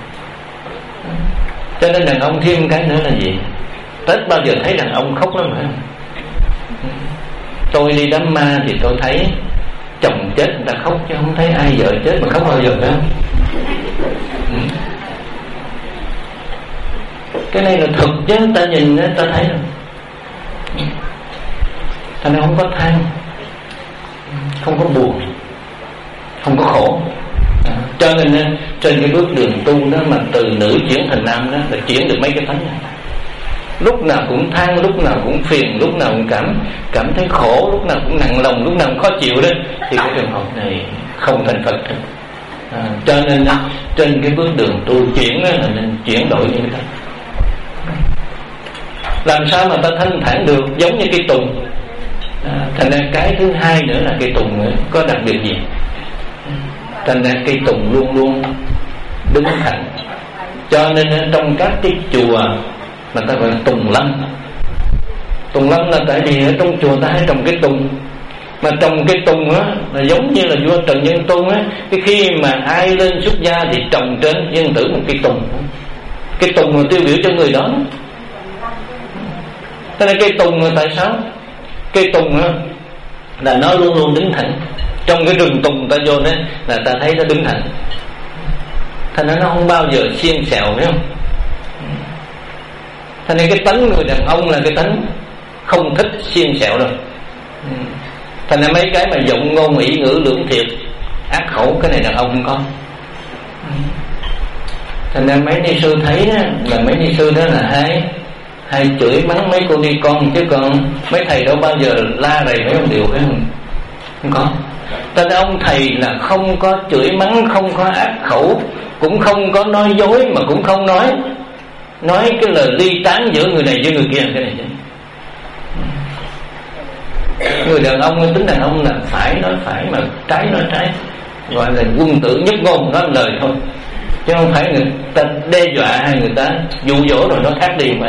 [SPEAKER 2] Cho nên đàn ông thêm cái nữa là gì? Tết bao giờ thấy đàn ông khóc lắm phải không? Tôi đi đám ma thì tôi thấy chồng chết người ta khóc, chứ không thấy ai vợ chết mà khóc bao giờ phải không? Cái này là thực chứ, ta nhìn ta thấy rồi. Ta nên không có than, không có buồn, không có khổ. Cho nên trên cái bước đường tu đó, mà từ nữ chuyển thành nam đó, là chuyển được mấy cái tánh này. Lúc nào cũng than, lúc nào cũng phiền, lúc nào cũng cảm cảm thấy khổ, lúc nào cũng nặng lòng, lúc nào cũng khó chịu đó, thì cái trường hợp này không thành Phật được. À, cho nên trên cái bước đường tu chuyển đó, là nên chuyển đổi như thế. Làm sao mà ta thanh thản được, giống như cây tùng. À, thành ra cái thứ hai nữa là cây tùng nữa có đặc biệt gì? Thành ra cây tùng luôn luôn đứng thẳng. Cho nên trong các cái chùa mà ta gọi là tùng lâm. Tùng lâm là tại vì ở trong chùa ta hay trồng cây tùng. Mà trồng cây tùng á là giống như là vua Trần Nhân Tôn á, cái khi mà ai lên xuất gia thì trồng trên nhân tử một cây tùng. Cây tùng là tiêu biểu cho người đó. Thế nên cây tùng là tại sao? Cây tùng á là nó luôn luôn đứng thẳng. Trong cái rừng tùng ta vô đó là ta thấy nó đứng thẳng. Thành ra nó không bao giờ xiên xẹo, phải không? Thành nên cái tánh người đàn ông là cái tánh không thích xiên xẹo đâu. Thành ra mấy cái mà giọng ngôn ỷ ngữ lưỡng thiệt ác khẩu, cái này đàn ông không có. Thành ra mấy ni sư thấy đó, là mấy ni sư đó là hai hai chửi mắng mấy cô đi con, chứ còn mấy thầy đâu bao giờ la rầy mấy ông điều, phải không? Không có. Cho nên ông thầy là không có chửi mắng, không có ác khẩu, cũng không có nói dối, mà cũng không nói nói cái lời ly tán giữa người này với người kia. Cái này chứ người đàn ông, tính đàn ông là phải nói phải, mà trái nói trái, gọi là quân tử nhất ngôn, nói lời thôi, chứ không phải người ta đe dọa hay người ta dụ dỗ rồi nó khác đi mà.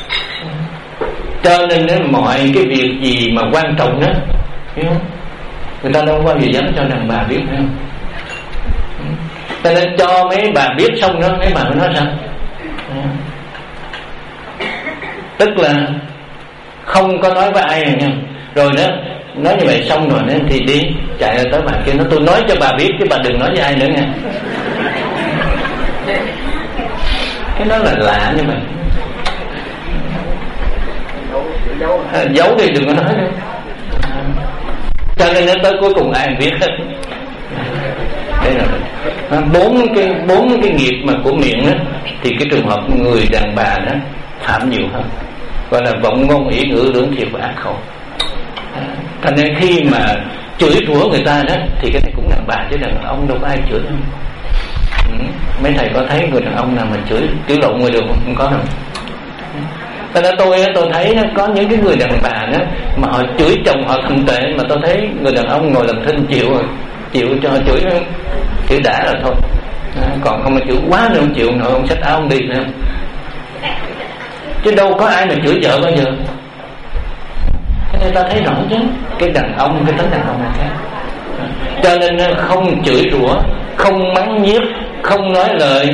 [SPEAKER 2] Cho nên mọi cái việc gì mà quan trọng đó, hiểu không? Người ta đâu bao giờ dám cho đàn bà biết, phải không? Cho nên cho mấy bà biết xong đó, mấy bà mới nói sao? Tức là không có nói với ai rồi nha. Rồi đó, nói như vậy xong rồi đó, thì đi chạy ra tới bà kia, nó tôi nói cho bà biết chứ bà đừng nói với ai nữa nha. Cái đó là lạ như vậy. À, giấu đi đừng có nói nữa. Cho nên nó tới cuối cùng ai biết hết. Đây là bốn cái bốn cái nghiệp mà của miệng đó, thì cái trường hợp người đàn bà đó phạm nhiều hơn, gọi là vọng ngôn ỷ ngữ lưỡng thiệt và ác khẩu. Thành nên khi mà chửi rủa người ta đó thì cái này cũng đàn bà, chứ đàn ông đâu có ai chửi đâu. Ừ. Mấy thầy có thấy người đàn ông nào mà chửi chửi lộn ngoài đường không? Không có đâu. Cho nên tôi tôi thấy có những cái người đàn bà đó mà họ chửi chồng họ thậm tệ, mà tôi thấy người đàn ông ngồi làm thinh chịu rồi, chịu cho họ chửi chửi đã rồi thôi. À, còn không mà chửi quá nữa không chịu nổi, ông xách áo ông đi nữa. Chứ đâu có ai mà chửi vợ bao giờ. Cho nên ta thấy rõ chứ cái đàn ông, cái tính đàn ông là khác. Cho nên không chửi rủa không mắng nhiếc, không nói lời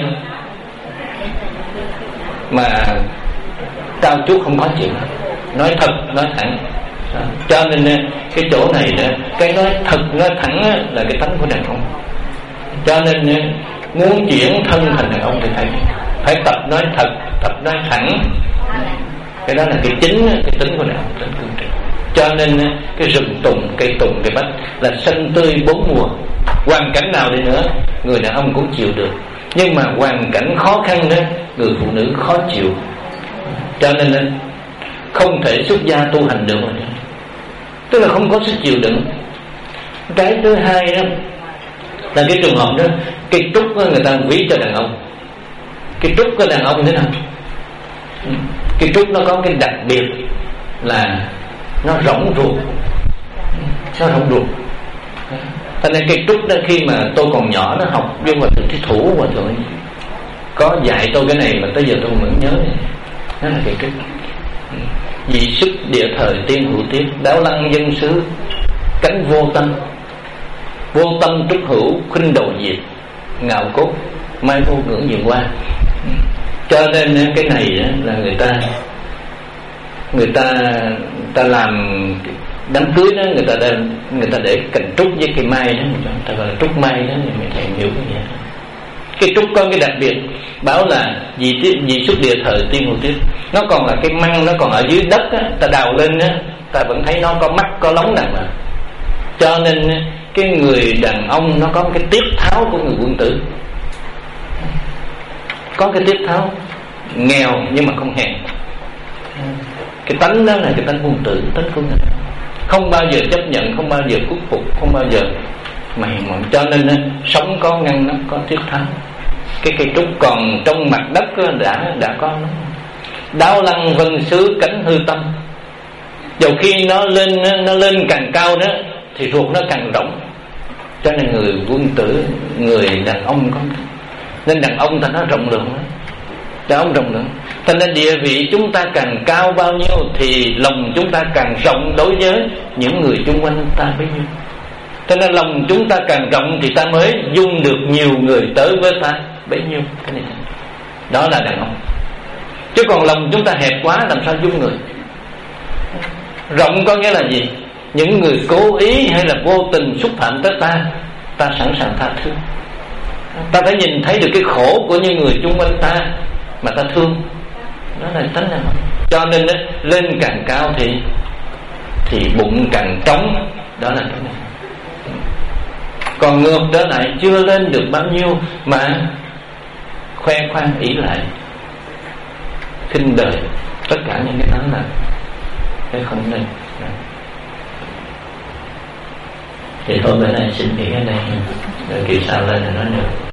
[SPEAKER 2] mà cao chút không có chuyện, nói thật nói thẳng. Cho nên cái chỗ này cái nói thật nói thẳng là cái tánh của đàn ông. Cho nên muốn chuyển thân thành đàn ông thì phải phải tập nói thật, tập nói thẳng. Cái đó là cái chính, cái tính của đàn ông, tính cương trực. Cho nên cái rừng tùng, cây tùng, cây bách là xanh tươi bốn mùa. Hoàn cảnh nào đi nữa người đàn ông cũng chịu được, nhưng mà hoàn cảnh khó khăn đó người phụ nữ khó chịu. Cho nên không thể xuất gia tu hành được, tức là không có sức chịu đựng. Cái thứ hai đó là cái trường hợp đó, cây trúc đó, người ta ví cho đàn ông. Cây trúc của đàn ông thế nào? Cây trúc nó có cái đặc biệt là nó rỗng ruột, nó rỗng ruột. Cho nên cây trúc đó, khi mà tôi còn nhỏ nó học với hòa thượng Thiết Thủ, hòa thượng có dạy tôi cái này mà tới giờ tôi vẫn nhớ. Đó là cây trúc. Dị sức địa thời tiên hữu tiết, đáo lăng dân xứ cánh vô tâm. Vô tâm trúc hữu khinh đầu diệt, ngạo cốt mai vô ngưỡng nhiều qua. Cho nên cái này là người ta người ta người ta làm đám cưới đó, người ta đem, người ta để cành trúc với cây mai đó, người ta gọi là trúc mai đó, thì mình thầy hiểu cái gì. Cái trúc có cái đặc biệt bảo là dị tiết, dị xuất địa thời tiên hữu tiết. Nó còn là cái măng, nó còn ở dưới đất á, ta đào lên á, ta vẫn thấy nó có mắt có lóng đằng mà. Cho nên cái người đàn ông nó có cái tiết tháo của người quân tử, có cái tiết tháo, nghèo nhưng mà không hèn. Cái tánh đó là cái tánh quân tử, tánh của người, không bao giờ chấp nhận, không bao giờ khuất phục, không bao giờ mày mọn. Cho nên sống có ngăn nắp, có tiết tháo. Cái cây trúc còn trong mặt đất đã đã có nó. Đáo lăng vân xứ cánh hư tâm. Dầu khi nó lên nó lên càng cao đó thì ruột nó càng rộng. Cho nên người quân tử, người đàn ông có, nên đàn ông ta nó rộng lượng đó. Đàn ông rộng lượng. Cho nên địa vị chúng ta càng cao bao nhiêu thì lòng chúng ta càng rộng đối với những người chung quanh ta bấy nhiêu. Cho nên lòng chúng ta càng rộng thì ta mới dung được nhiều người tới với ta bấy nhiêu. Cái này đó là đàn ông. Chứ còn lòng chúng ta hẹp quá làm sao dung người. Rộng có nghĩa là gì? Những người cố ý hay là vô tình xúc phạm tới ta, ta sẵn sàng tha thứ. Ta phải nhìn thấy được cái khổ của những người chung quanh ta mà ta thương. Đó là tánh đàn ông. Cho nên đó, lên càng cao thì thì bụng càng trống. Đó là tánh đàn ông. Còn ngược trở lại, chưa lên được bao nhiêu mà khoe khoang ỷ lại, khinh đời, tất cả những cái đó là cái không nên. Thì thôi bữa nay xin nghỉ ở đây, rồi kỳ sau lên thì nói nữa.